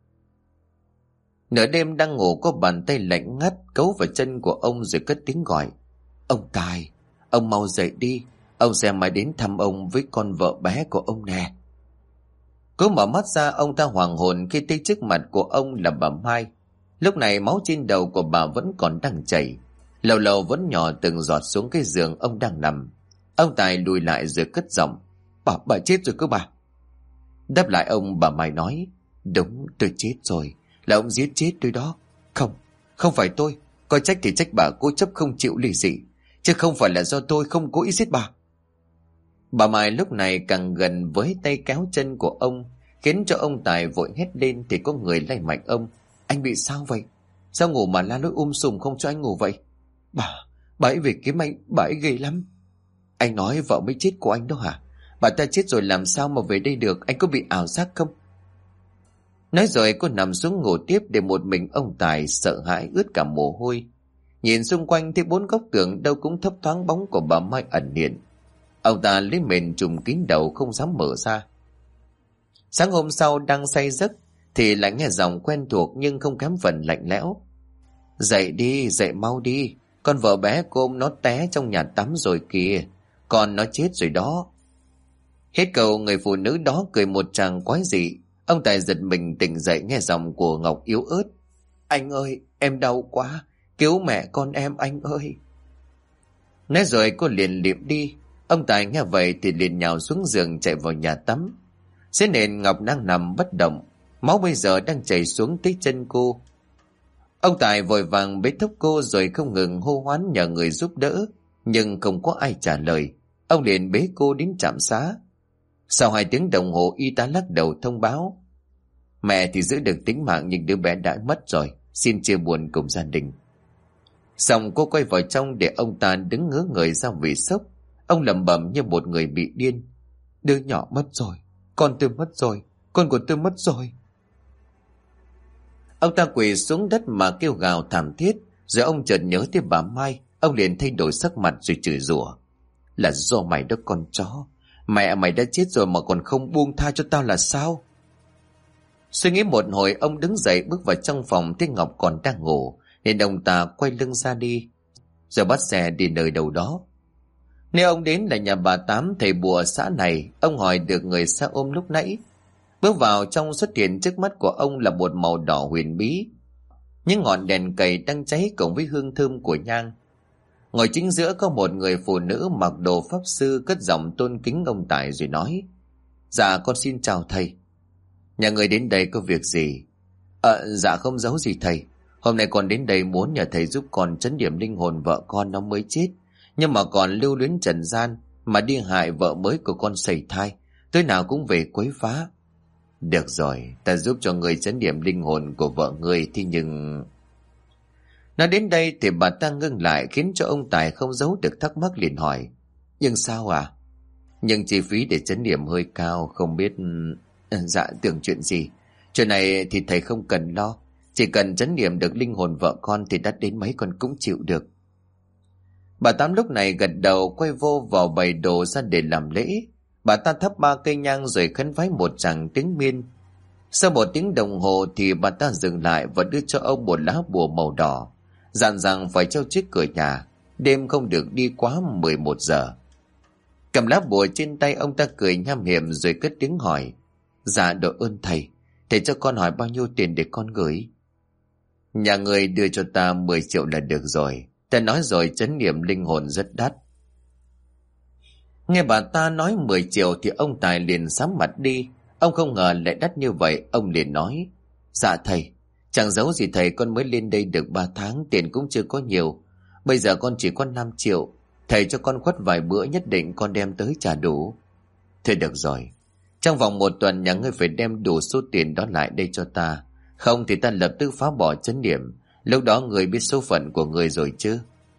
Nửa đêm đang ngủ có bàn tay lạnh ngắt cấu vào chân của ông rồi cất tiếng gọi. Ông Tài, ông mau dậy đi. Ông sẽ mãi đến thăm ông với con vợ bé của ông nè. Cứ mở mắt ra ông ta hoàng hồn khi thấy trước mặt của ông là bà Mai. Lúc này máu trên đầu của bà vẫn còn đang chảy. Lầu lầu vẫn nhỏ từng giọt xuống cái giường ông đang nằm. Ông Tài lùi lại rồi cất giọng. Bà chết rồi cơ bà. Đáp lại ông bà Mai nói. Đúng, tôi chết rồi. Là ông giết chết tôi đó. Không phải tôi. Có trách thì trách bà cố chấp không chịu lì dị. Chứ không phải là do tôi không cố ý giết bà. Bà Mai lúc này càng gần với tay kéo chân của ông, khiến cho ông Tài vội hét lên thì có người lay mạnh ông. Anh bị sao vậy? Sao ngủ mà la lối sùm không cho anh ngủ vậy? Bà ấy về kiếm anh, bà ấy ghê lắm. Anh nói vợ mới chết của anh đó hả? Bà ta chết rồi làm sao mà về đây được? Anh có bị ảo giác không? Nói rồi cô nằm xuống ngủ tiếp để một mình ông Tài sợ hãi ướt cả mồ hôi. Nhìn xung quanh thấy 4 góc tường đâu cũng thấp thoáng bóng của bà Mai ẩn hiện. Ông ta lấy mền trùm kín đầu không dám mở ra. Sáng hôm sau đang say giấc thì lại nghe giọng quen thuộc nhưng không kém phần lạnh lẽo. Dậy đi, dậy mau đi. Con vợ bé cô nó té trong nhà tắm rồi kìa. Con nó chết rồi đó. Hết câu, người phụ nữ đó cười một tràng quái dị. Ông Tài giật mình tỉnh dậy nghe giọng của Ngọc yếu ớt. Anh ơi, em đau quá. Cứu mẹ con em anh ơi. Nói rồi cô liền liệm đi. Ông Tài nghe vậy thì liền nhào xuống giường chạy vào nhà tắm. Dưới nền Ngọc đang nằm bất động. Máu bây giờ đang chảy xuống tới chân cô. Ông Tài vội vàng bế thúc cô rồi không ngừng hô hoán nhờ người giúp đỡ. Nhưng không có ai trả lời. Ông liền bế cô đến trạm xá. Sau 2 tiếng đồng hồ, y tá lắc đầu thông báo. Mẹ thì giữ được tính mạng nhưng đứa bé đã mất rồi. Xin chia buồn cùng gia đình. Xong cô quay vào trong để ông ta đứng ngớ người ra vì sốc. Ông lẩm bẩm như một người bị điên. Đứa nhỏ mất rồi. Con tôi mất rồi. Con của tôi mất rồi. Ông ta quỳ xuống đất mà kêu gào thảm thiết. Rồi ông chợt nhớ tới bà Mai. Ông liền thay đổi sắc mặt rồi chửi rủa. Là do mày đó con chó. Mẹ mày đã chết rồi mà còn không buông tha cho tao là sao? Suy nghĩ một hồi, ông đứng dậy bước vào trong phòng thấy Ngọc còn đang ngủ, nên ông ta quay lưng ra đi, rồi bắt xe đi nơi đâu đó. Nơi ông đến là nhà bà Tám, thầy bùa xã này. Ông hỏi được người xa ôm lúc nãy. Bước vào trong, xuất hiện trước mắt của ông là một màu đỏ huyền bí. Những ngọn đèn cầy đang cháy cùng với hương thơm của nhang. Ngồi chính giữa có một người phụ nữ mặc đồ pháp sư, cất giọng tôn kính ông Tài rồi nói. Dạ con xin chào thầy. Nhà người đến đây có việc gì? Dạ không giấu gì thầy. Hôm nay con đến đây muốn nhờ thầy giúp con trấn điểm linh hồn vợ con nó mới chết, nhưng mà còn lưu luyến trần gian, mà đi hại vợ mới của con sẩy thai, tối nào cũng về quấy phá. Được rồi, ta giúp cho người trấn điểm linh hồn của vợ người, thì nhưng... Nói đến đây thì bà ta ngưng lại, khiến cho ông Tài không giấu được thắc mắc, liền hỏi. Nhưng sao à? Nhưng chi phí để trấn điểm hơi cao, không biết... Dạ tưởng chuyện gì? Chuyện này thì thầy không cần lo. Chỉ cần trấn điểm được linh hồn vợ con thì đắt đến mấy con cũng chịu được. Bà Tám lúc này gật đầu, quay vô vào bày đồ ra để làm lễ. Bà ta thắp 3 cây nhang rồi khấn vái một tràng tiếng miên. Sau 1 tiếng đồng hồ thì bà ta dừng lại và đưa cho ông một lá bùa màu đỏ, dặn rằng phải treo trước cửa nhà, đêm không được đi quá 11 giờ. Cầm lá bùa trên tay, ông ta cười nham hiểm rồi cất tiếng hỏi. Dạ đội ơn thầy. Thầy cho con hỏi bao nhiêu tiền để con gửi? Nhà người đưa cho ta 10 triệu là được rồi. Ta nói rồi, trấn niệm linh hồn rất đắt. Nghe bà ta nói 10 triệu thì ông Tài liền sám mặt đi. Ông không ngờ lại đắt như vậy. Ông liền nói. Dạ thầy, chẳng giấu gì thầy, con mới lên đây được 3 tháng, tiền cũng chưa có nhiều. Bây giờ con chỉ có 5 triệu. Thầy cho con khuất vài bữa, nhất định con đem tới trả đủ. Thôi được rồi, trong vòng 1 tuần nhà ngươi phải đem đủ số tiền đó lại đây cho ta. Không thì ta lập tức phá bỏ trấn niệm. Lúc đó người biết số phận của người rồi chứ.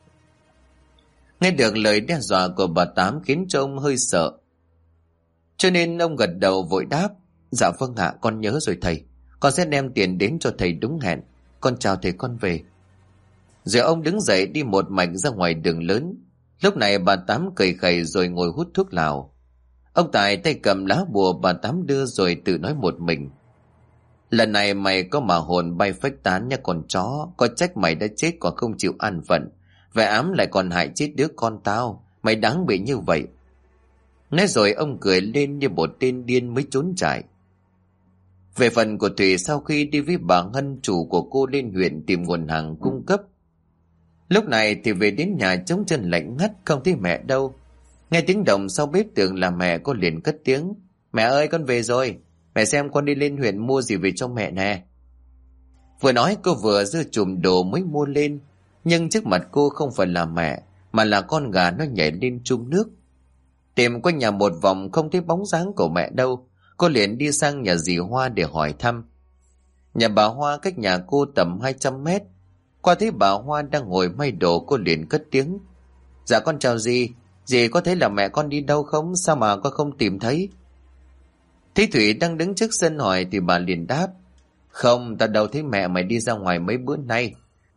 Nghe được lời đe dọa của bà Tám khiến cho ông hơi sợ, cho nên ông gật đầu vội đáp. Dạ vâng ạ, con nhớ rồi thầy. Con sẽ đem tiền đến cho thầy đúng hẹn. Con chào thầy, con về. Rồi ông đứng dậy đi một mạch ra ngoài đường lớn. Lúc này bà Tám cười khẩy rồi ngồi hút thuốc lào. Ông Tài tay cầm lá bùa bà Tám đưa rồi tự nói một mình. Lần này mày có mà hồn bay phách tán nha con chó. Có trách mày đã chết còn không chịu an phận. Vẻ ám lại còn hại chết đứa con tao. Mày đáng bị như vậy. Nói rồi ông cười lên như một tên điên mới trốn chạy. Về phần của Thủy, sau khi đi với bà Ngân, chủ của cô, lên huyện tìm nguồn hàng cung cấp. Lúc này thì về đến nhà trống chân lạnh ngắt, không thấy mẹ đâu. Nghe tiếng động sau bếp tưởng là mẹ, cô liền cất tiếng. Mẹ ơi, con về rồi. Mẹ xem con đi lên huyện mua gì về cho mẹ nè. Vừa nói cô vừa giơ chùm đồ mới mua lên. Nhưng trước mặt cô không phải là mẹ, mà là con gà nó nhảy lên chum nước. Tìm quanh nhà một vòng không thấy bóng dáng của mẹ đâu. Cô liền đi sang nhà dì Hoa để hỏi thăm. Nhà bà Hoa cách nhà cô tầm 200 mét. Qua thấy bà Hoa đang ngồi may đồ, cô liền cất tiếng. Dạ con chào dì. Dì có thấy là mẹ con đi đâu không? Sao mà con không tìm thấy? Thấy Thủy đang đứng trước sân hỏi thì bà liền đáp. Không, ta đâu thấy mẹ mày đi ra ngoài mấy bữa nay.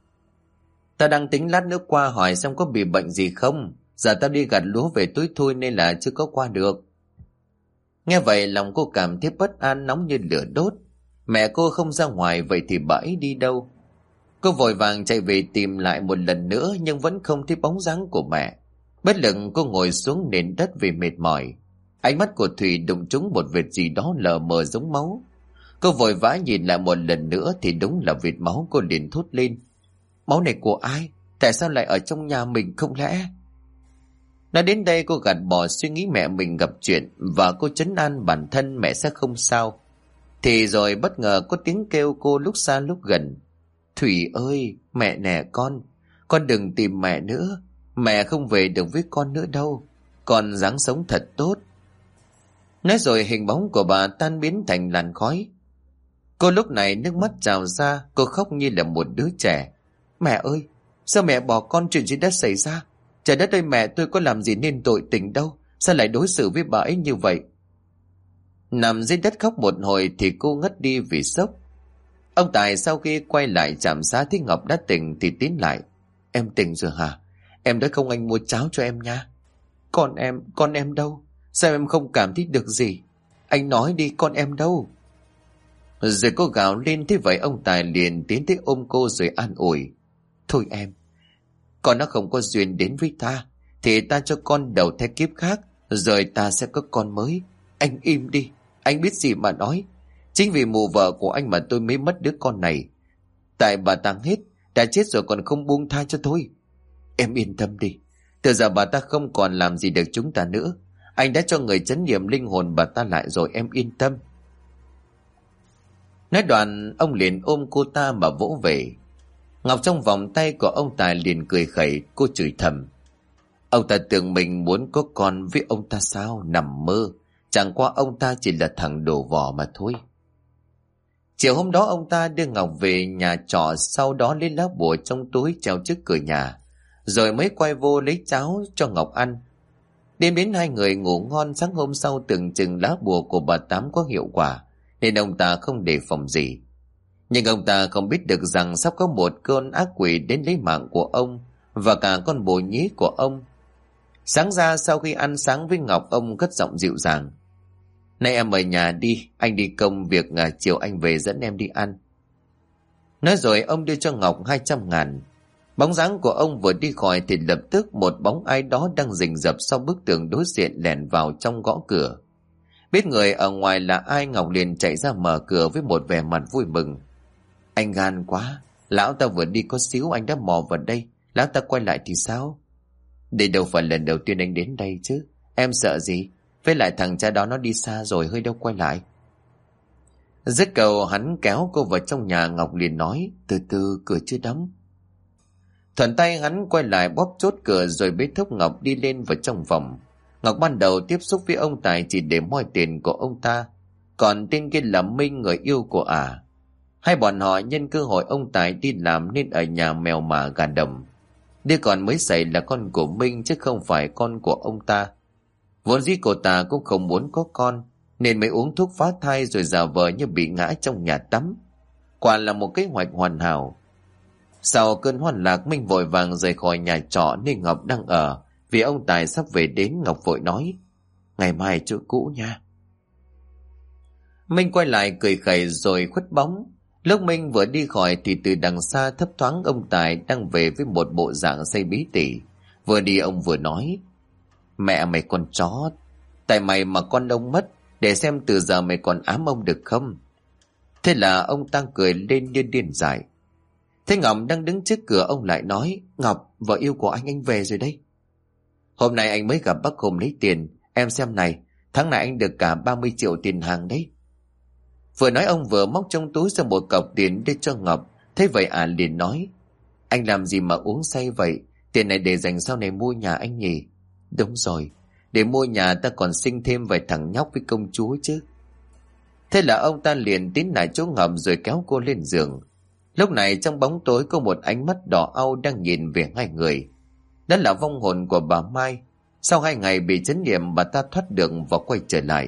Ta đang tính lát nữa qua hỏi xem có bị bệnh gì không. Giờ ta đi gặt lúa về tối thui nên là chưa có qua được. Nghe vậy lòng cô cảm thấy bất an, nóng như lửa đốt. Mẹ cô không ra ngoài, vậy thì bà ấy đi đâu? Cô vội vàng chạy về tìm lại một lần nữa nhưng vẫn không thấy bóng dáng của mẹ. Bất lực cô ngồi xuống nền đất vì mệt mỏi. Ánh mắt của Thủy đụng trúng một vệt gì đó lờ mờ giống máu. Cô vội vã nhìn lại một lần nữa thì đúng là vệt máu. Cô liền thốt lên: máu này của ai? Tại sao lại ở trong nhà mình không lẽ? Nói đến đây cô gạt bỏ suy nghĩ mẹ mình gặp chuyện và cô trấn an bản thân mẹ sẽ không sao. Thì rồi bất ngờ có tiếng kêu cô lúc xa lúc gần: Thủy ơi, mẹ nè con đừng tìm mẹ nữa. Mẹ không về được với con nữa đâu. Con ráng sống thật tốt. Nói rồi hình bóng của bà tan biến thành làn khói. Cô lúc này nước mắt trào ra, cô khóc như là một đứa trẻ. Mẹ ơi, sao mẹ bỏ con, chuyện gì đã xảy ra? Trời đất ơi, mẹ tôi có làm gì nên tội tình đâu, sao lại đối xử với bà ấy như vậy? Nằm dưới đất khóc một hồi thì cô ngất đi vì sốc. Ông Tài sau khi quay lại trạm xá thấy Ngọc đã tỉnh thì tiến lại: Em tỉnh rồi hả? Em đã không anh mua cháo cho em nha. Con em đâu? Sao em không cảm thấy được gì? Anh nói đi, con em đâu? Rồi cô gào lên. Thế vậy ông Tài liền tiến tới ôm cô rồi an ủi: Thôi em, con nó không có duyên đến với ta thì ta cho con đầu thai kiếp khác, rồi ta sẽ có con mới. Anh im đi, anh biết gì mà nói. Chính vì mù vợ của anh mà tôi mới mất đứa con này. Tại bà ta hết, đã chết rồi còn không buông tha cho tôi. Em yên tâm đi, từ giờ bà ta không còn làm gì được chúng ta nữa. Anh đã cho người trấn nghiệm linh hồn bà ta lại rồi, em yên tâm. Nói đoạn ông liền ôm cô ta mà vỗ về. Ngọc trong vòng tay của ông Tài liền cười khẩy. Cô chửi thầm: Ông ta tưởng mình muốn có con với ông ta sao? Nằm mơ. Chẳng qua ông ta chỉ là thằng đồ vò mà thôi. Chiều hôm đó ông ta đưa Ngọc về nhà trọ, sau đó lấy lá bùa trong túi treo trước cửa nhà, rồi mới quay vô lấy cháo cho Ngọc ăn. Đêm đến hai người ngủ ngon. Sáng hôm sau tưởng chừng lá bùa của bà Tám có hiệu quả nên ông ta không đề phòng gì. Nhưng ông ta không biết được rằng sắp có một cơn ác quỷ đến lấy mạng của ông và cả con bồ nhí của ông. Sáng ra sau khi ăn sáng với Ngọc, ông cất giọng dịu dàng: Nay em ở nhà đi, anh đi công việc, chiều anh về dẫn em đi ăn. Nói rồi ông đưa cho Ngọc 200.000. Bóng dáng của ông vừa đi khỏi thì lập tức một bóng ai đó đang rình rập sau bức tường đối diện lẻn vào trong gõ cửa. Biết người ở ngoài là ai, Ngọc liền chạy ra mở cửa với một vẻ mặt vui mừng. Anh gan quá, lão ta vừa đi có xíu anh đã mò vào đây, lão ta quay lại thì sao? Đây đâu phải lần đầu tiên anh đến đây chứ, em sợ gì? Với lại thằng cha đó nó đi xa rồi, hơi đâu quay lại. Dứt câu hắn kéo cô vào trong nhà. Ngọc liền nói: Từ từ, cửa chưa đóng. Thuận tay hắn quay lại bóp chốt cửa rồi bế thúc Ngọc đi lên vào trong phòng. Ngọc ban đầu tiếp xúc với ông Tài chỉ để moi tiền của ông ta, còn tên kia là Minh, người yêu của ả. Hai bọn họ nhân cơ hội ông Tài đi làm nên ở nhà mèo mả gà đồng. Đứa con mới xảy là con của Minh chứ không phải con của ông ta. Vốn dĩ cô ta cũng không muốn có con nên mới uống thuốc phá thai rồi giả vờ như bị ngã trong nhà tắm. Quả là một kế hoạch hoàn hảo. Sau cơn hoan lạc, Minh vội vàng rời khỏi nhà trọ nơi Ngọc đang ở. Vì ông Tài sắp về đến, Ngọc vội nói: Ngày mai chỗ cũ nha. Minh quay lại cười khẩy rồi khuất bóng. Lúc Minh vừa đi khỏi thì từ đằng xa thấp thoáng ông Tài đang về với một bộ dạng say bí tỉ. Vừa đi ông vừa nói: Mẹ mày con chó, tại mày mà con ông mất, để xem từ giờ mày còn ám ông được không? Thế là ông ta cười lên như điên dại. Thế Ngọc đang đứng trước cửa, ông lại nói: Ngọc, vợ yêu của anh về rồi đấy. Hôm nay anh mới gặp bác Hùng lấy tiền, em xem này, tháng này anh được cả 30 triệu tiền hàng đấy. Vừa nói ông vừa móc trong túi ra một cọc tiền đưa cho Ngọc. Thế vậy liền nói: Anh làm gì mà uống say vậy? Tiền này để dành sau này mua nhà anh nhỉ? Đúng rồi, để mua nhà ta còn sinh thêm vài thằng nhóc với công chúa chứ. Thế là ông ta liền tiến lại chỗ Ngọc rồi kéo cô lên giường. Lúc này trong bóng tối có một ánh mắt đỏ au đang nhìn về hai người. Đó là vong hồn của bà Mai. Sau 2 ngày bị trấn nghiệm, bà ta thoát được và quay trở lại.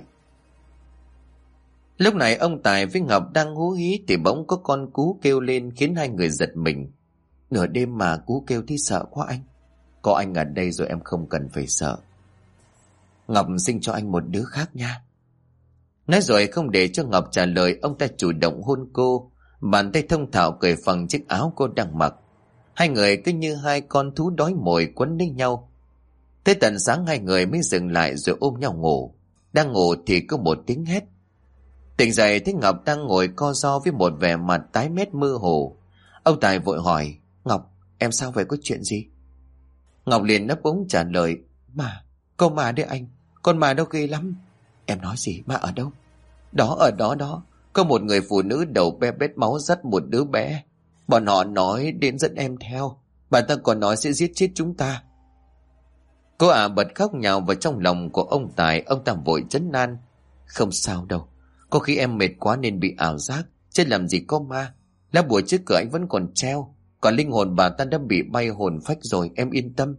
Lúc này ông Tài với Ngọc đang hú hí thì bỗng có con cú kêu lên khiến hai người giật mình. Nửa đêm mà cú kêu thì sợ quá anh. Có anh ở đây rồi em không cần phải sợ. Ngọc sinh cho anh một đứa khác nha. Nói rồi không để cho Ngọc trả lời, ông ta chủ động hôn cô. Bàn tay thông thạo cởi phăng chiếc áo cô đang mặc. Hai người cứ như hai con thú đói mồi quấn lấy nhau. Tới tận sáng hai người mới dừng lại rồi ôm nhau ngủ. Đang ngủ thì có một tiếng hét. Tỉnh dậy thấy Ngọc đang ngồi co ro với một vẻ mặt tái mét mơ hồ. Ông Tài vội hỏi: Ngọc, em sao vậy, có chuyện gì? Ngọc liền nấp úng trả lời: Mà, con ma đấy anh, con ma đâu ghê lắm. Em nói gì, ma ở đâu? Đó, ở đó đó, có một người phụ nữ đầu be bết máu dắt một đứa bé. Bọn họ nói đến dẫn em theo, bà ta còn nói sẽ giết chết chúng ta. Cô bật khóc nhào vào trong lòng của ông Tài. Ông ta vội trấn an: Không sao đâu, có khi em mệt quá nên bị ảo giác, chứ làm gì có ma. Lá bùa trước cửa anh vẫn còn treo, còn linh hồn bà ta đã bị bay hồn phách rồi, em yên tâm.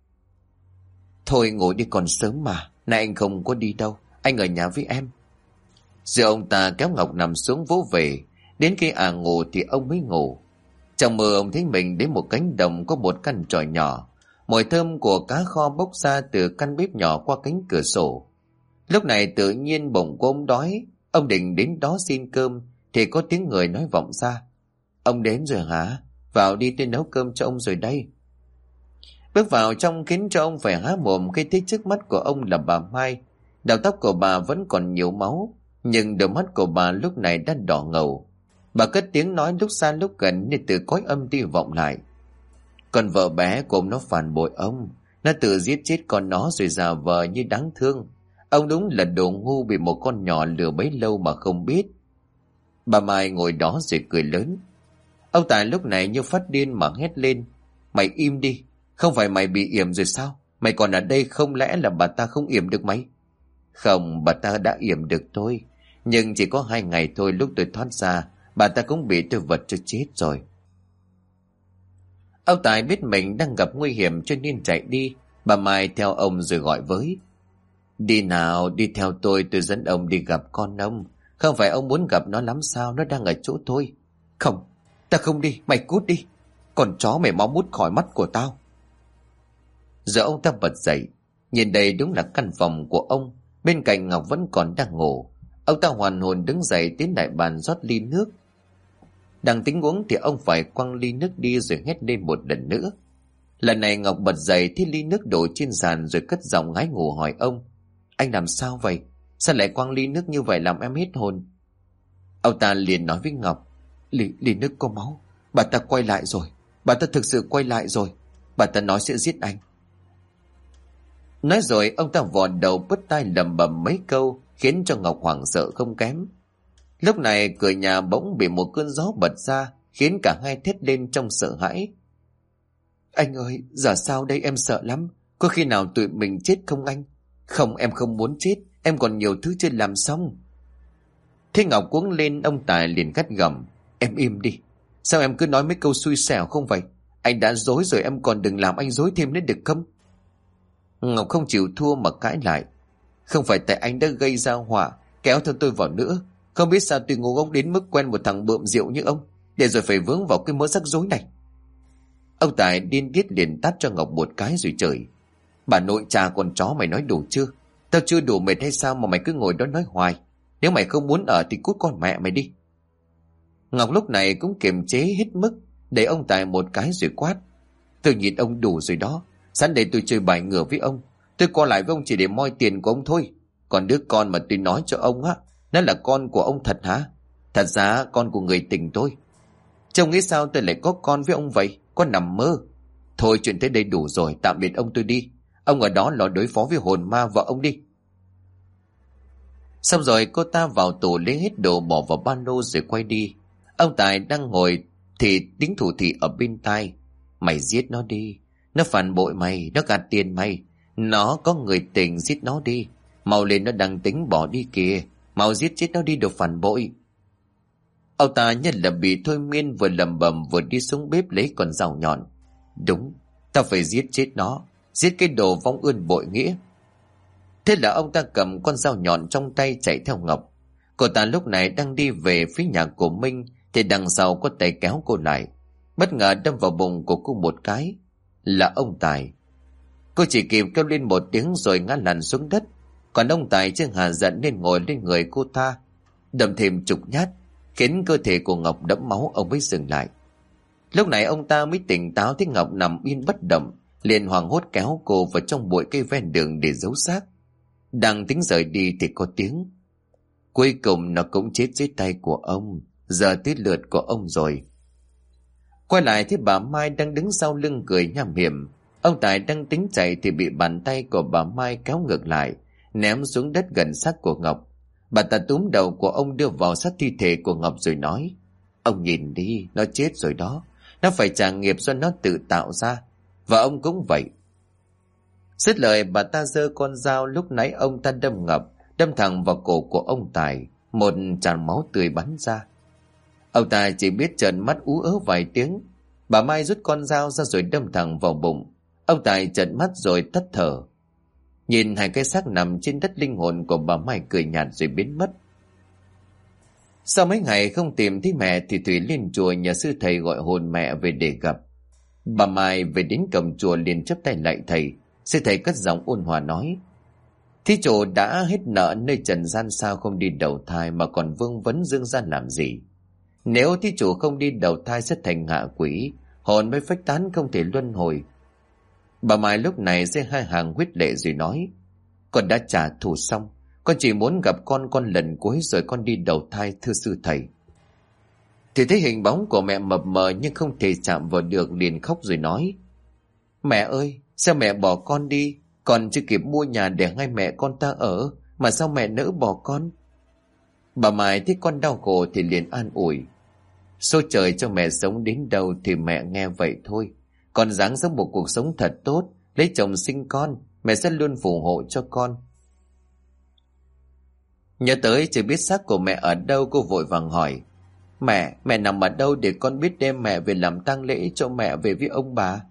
Thôi ngủ đi còn sớm mà, nay anh không có đi đâu, anh ở nhà với em. Rồi ông ta kéo Ngọc nằm xuống vỗ về. Đến khi ngủ thì ông mới ngủ. Trong mơ ông thấy mình đến một cánh đồng có một căn tròi nhỏ. Mùi thơm của cá kho bốc ra từ căn bếp nhỏ qua cánh cửa sổ. Lúc này tự nhiên bụng của ông đói. Ông định đến đó xin cơm thì có tiếng người nói vọng ra: Ông đến rồi hả? Vào đi, tôi nấu cơm cho ông rồi đây. Bước vào trong khiến cho ông phải há mồm khi thấy trước mắt của ông là bà Mai. Đầu tóc của bà vẫn còn nhiều máu, nhưng đôi mắt của bà lúc này đã đỏ ngầu. Bà cất tiếng nói lúc xa lúc gần nên từ cõi âm đi vọng lại: Con vợ bé của ông nó phản bội ông, nó tự giết chết con nó rồi giả vờ như đáng thương. Ông đúng là đồ ngu bị một con nhỏ lừa bấy lâu mà không biết. Bà Mai ngồi đó rồi cười lớn. Ông Tài lúc này như phát điên mà hét lên: Mày im đi, không phải mày bị yểm rồi sao? Mày còn ở đây, không lẽ là bà ta không yểm được mày? Không, bà ta đã yểm được tôi, nhưng chỉ có 2 ngày thôi. Lúc tôi thoát ra, bà ta cũng bị tôi vật cho chết rồi. Ông Tài biết mình đang gặp nguy hiểm cho nên chạy đi. Bà Mai theo ông rồi gọi với: Đi nào, đi theo tôi dẫn ông đi gặp con ông. Không phải ông muốn gặp nó lắm sao, nó đang ở chỗ tôi. Không, ta không đi, mày cút đi. Con chó mày mau mút khỏi mắt của tao. Giờ ông ta bật dậy, nhìn đây đúng là căn phòng của ông. Bên cạnh Ngọc vẫn còn đang ngủ. Ông ta hoàn hồn đứng dậy tiến lại bàn rót ly nước. Đang tính uống thì ông phải quăng ly nước đi rồi hét lên một lần nữa. Lần này Ngọc bật dậy thấy ly nước đổ trên sàn rồi cất giọng ngái ngủ hỏi ông: Anh làm sao vậy? Sao lại quăng ly nước như vậy làm em hết hồn? Ông ta liền nói với Ngọc: Ly nước có máu. Bà ta quay lại rồi. Bà ta thực sự quay lại rồi. Bà ta nói sẽ giết anh. Nói rồi ông ta vò đầu bứt tai lầm bầm mấy câu khiến cho Ngọc hoảng sợ không kém. Lúc này cửa nhà bỗng bị một cơn gió bật ra khiến cả hai thét lên trong sợ hãi. Anh ơi, giờ sao đây, em sợ lắm. Có khi nào tụi mình chết không anh? Không, em không muốn chết, em còn nhiều thứ chưa làm xong. Thế Ngọc cuống lên, ông Tài liền gắt gầm: Em im đi. Sao em cứ nói mấy câu xui xẻo không vậy? Anh đã dối rồi, em còn đừng làm anh dối thêm nữa được không? Ngọc không chịu thua mà cãi lại: Không phải tại anh đã gây ra họa kéo theo tôi vào nữa. Không biết sao tôi ngu ngốc đến mức quen một thằng bợm rượu như ông, để rồi phải vướng vào cái mớ rắc rối này. Ông Tài điên tiết liền tát cho Ngọc một cái rồi chửi: Bà nội cha con chó, mày nói đủ chưa? Tao chưa đủ mệt hay sao mà mày cứ ngồi đó nói hoài? Nếu mày không muốn ở thì cút con mẹ mày đi. Ngọc lúc này cũng kiềm chế hết mức, để ông Tài một cái rồi quát: Tôi nhìn ông đủ rồi đó. Sáng đây tôi chơi bài ngửa với ông. Tôi qua lại với ông chỉ để moi tiền của ông thôi. Còn đứa con mà tôi nói cho ông á, nó là con của ông thật hả? Thật ra con của người tình tôi. Trông nghĩ sao tôi lại có con với ông vậy? Có nằm mơ. Thôi chuyện tới đây đủ rồi, tạm biệt ông, tôi đi. Ông ở đó lo đối phó với hồn ma vợ ông đi. Xong rồi cô ta vào tủ lấy hết đồ bỏ vào ba lô rồi quay đi. Ông Tài đang ngồi thì tiếng thủ thị ở bên tai: Mày giết nó đi. Nó phản bội mày, nó gạt tiền mày. Nó có người tình, giết nó đi. Mau lên, nó đang tính bỏ đi kìa. Mau giết chết nó đi, đồ phản bội. Ông ta nhất là bị thôi miên, vừa lầm bầm vừa đi xuống bếp lấy con dao nhọn. Đúng, tao phải giết chết nó. Giết cái đồ vong ơn bội nghĩa. Thế là ông ta cầm con dao nhọn trong tay chạy theo Ngọc. Cô ta lúc này đang đi về phía nhà của Minh thì đằng sau có tay kéo cô lại, bất ngờ đâm vào bụng của cô một cái. Là ông Tài. Cô chỉ kịp kêu lên một tiếng rồi ngã lăn xuống đất. Còn ông Tài chưa hà giận nên ngồi lên người cô ta, đâm thêm chục nhát. khiến cơ thể của Ngọc đẫm máu. Ông mới dừng lại. Lúc này ông ta mới tỉnh táo thấy Ngọc nằm yên bất động, liền hoảng hốt kéo cô vào trong bụi cây ven đường để giấu xác. Đang tính rời đi thì có tiếng: cuối cùng nó cũng chết dưới tay của ông, giờ tới lượt của ông rồi. Quay lại thấy bà Mai đang đứng sau lưng cười nham hiểm. Ông Tài đang tính chạy thì bị bàn tay của bà Mai kéo ngược lại, ném xuống đất gần xác của Ngọc. Bà ta túm đầu của ông đưa vào sát thi thể của Ngọc rồi nói: ông nhìn đi, nó chết rồi đó. Nó phải trả nghiệp do nó tự tạo ra. Và ông cũng vậy. Dứt lời, bà ta giơ con dao lúc nãy ông ta đâm Ngọc, đâm thẳng vào cổ của ông Tài. Một tràn máu tươi bắn ra. Ông Tài chỉ biết trợn mắt ú ớ vài tiếng. Bà Mai rút con dao ra rồi đâm thẳng vào bụng. Ông Tài trợn mắt rồi tắt thở. Nhìn hai cái xác nằm trên đất, linh hồn của bà Mai cười nhạt rồi biến mất. Sau mấy ngày không tìm thấy mẹ thì Thủy lên chùa nhờ sư thầy gọi hồn mẹ về để gặp. Bà Mai về đến cổng chùa liền chắp tay lạy thầy. Sư thầy cất giọng ôn hòa nói: thí chủ đã hết nợ nơi trần gian, sao không đi đầu thai mà còn vương vấn dương gian làm gì? Nếu thí chủ không đi đầu thai sẽ thành ngạ quỷ, hồn mới phách tán không thể luân hồi. Bà Mai lúc này rơi hai hàng huyết lệ rồi nói: con đã trả thù xong, con chỉ muốn gặp con lần cuối rồi con đi đầu thai, thưa sư thầy. Thì thấy hình bóng của mẹ mập mờ nhưng không thể chạm vào được, liền khóc rồi nói: mẹ ơi, sao mẹ bỏ con đi? Con chưa kịp mua nhà để hai mẹ con ta ở, mà sao mẹ nỡ bỏ con? Bà Mai thấy con đau khổ thì liền an ủi: số trời cho mẹ sống đến đâu thì mẹ nghe vậy thôi. Con ráng sống một cuộc sống thật tốt, lấy chồng sinh con, mẹ sẽ luôn phù hộ cho con. Nhớ tới chưa biết xác của mẹ ở đâu, cô vội vàng hỏi: mẹ nằm ở đâu để con biết đem mẹ về làm tang lễ cho mẹ về với ông bà?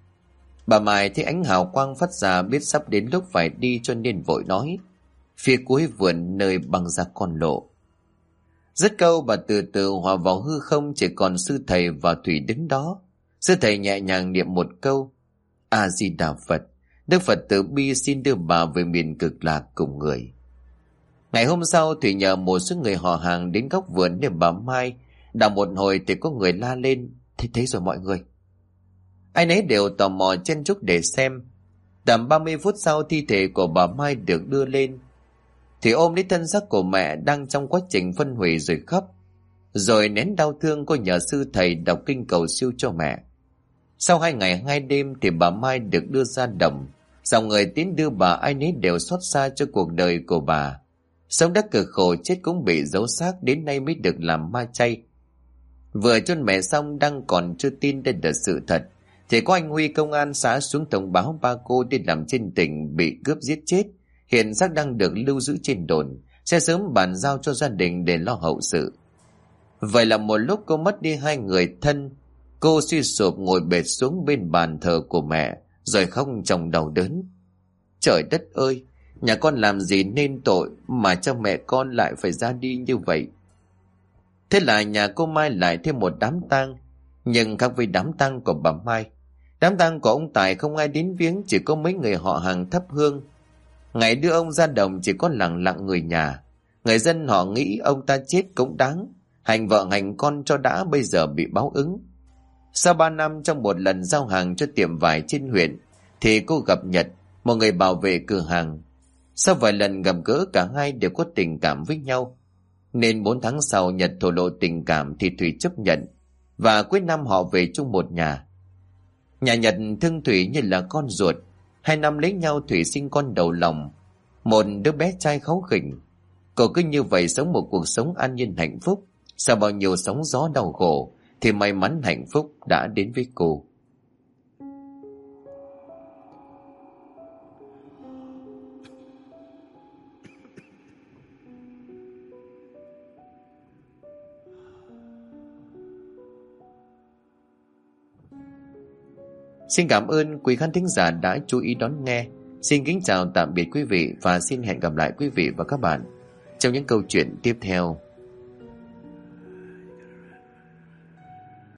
Bà Mai thấy ánh hào quang phát ra, biết sắp đến lúc phải đi cho nên vội nói: phía cuối vườn nơi băng ra con lộ. Dứt câu bà từ từ hòa vào hư không, chỉ còn sư thầy và Thủy đứng đó. Sư thầy nhẹ nhàng niệm một câu: A Di Đà Phật. Đức Phật từ bi xin đưa bà về miền cực lạc cùng người. Ngày hôm sau, Thủy nhờ một số người họ hàng đến góc vườn để bà Mai. Đào một hồi thì có người la lên: thế rồi mọi người. Ai nấy đều tò mò chen chúc để xem. Tầm 30 phút sau, thi thể của bà Mai được đưa lên. Thì ôm lấy thân xác của mẹ đang trong quá trình phân hủy rồi khóc. Rồi nén đau thương, cô nhờ sư thầy đọc kinh cầu siêu cho mẹ. Sau 2 ngày 2 đêm thì bà Mai được đưa ra đồng. Dòng người tiến đưa bà ai nấy đều xót xa cho cuộc đời của bà. Sống đất cực khổ, chết cũng bị giấu xác, đến nay mới được làm ma chay. Vừa chôn mẹ xong, đang còn chưa tin đây là sự thật, thì có anh Huy công an xã xuống thông báo ba cô đi làm trên tỉnh bị cướp giết chết. Hiện xác đang được lưu giữ trên đồn, sẽ sớm bàn giao cho gia đình để lo hậu sự. Vậy là một lúc cô mất đi 2 người thân. Cô suy sụp ngồi bệt xuống bên bàn thờ của mẹ, rồi khóc trong đau đớn. Trời đất ơi, nhà con làm gì nên tội mà cho mẹ con lại phải ra đi như vậy? Thế là nhà cô Mai lại thêm một đám tang. Nhưng khác với đám tang của bà Mai, đám tang của ông Tài không ai đến viếng, chỉ có mấy người họ hàng thắp hương. Ngày đưa ông ra đồng chỉ có lặng lặng người nhà. Người dân họ nghĩ ông ta chết cũng đáng, hành vợ hành con cho đã, bây giờ bị báo ứng. Sau 3 năm, trong một lần giao hàng cho tiệm vải trên huyện, thì cô gặp Nhật, một người bảo vệ cửa hàng. Sau vài lần gặp gỡ, cả hai đều có tình cảm với nhau, nên 4 tháng sau Nhật thổ lộ tình cảm thì Thủy chấp nhận, và cuối năm họ về chung một nhà. Nhà Nhật thương Thủy như là con ruột. 2 năm lấy nhau, Thủy sinh con đầu lòng, một đứa bé trai kháu khỉnh. Cô cứ như vậy sống một cuộc sống an nhiên hạnh phúc. Sau bao nhiêu sóng gió đau khổ thì may mắn hạnh phúc đã đến với cô. Xin cảm ơn quý khán thính giả đã chú ý đón nghe. Xin kính chào tạm biệt quý vị và xin hẹn gặp lại quý vị và các bạn trong những câu chuyện tiếp theo.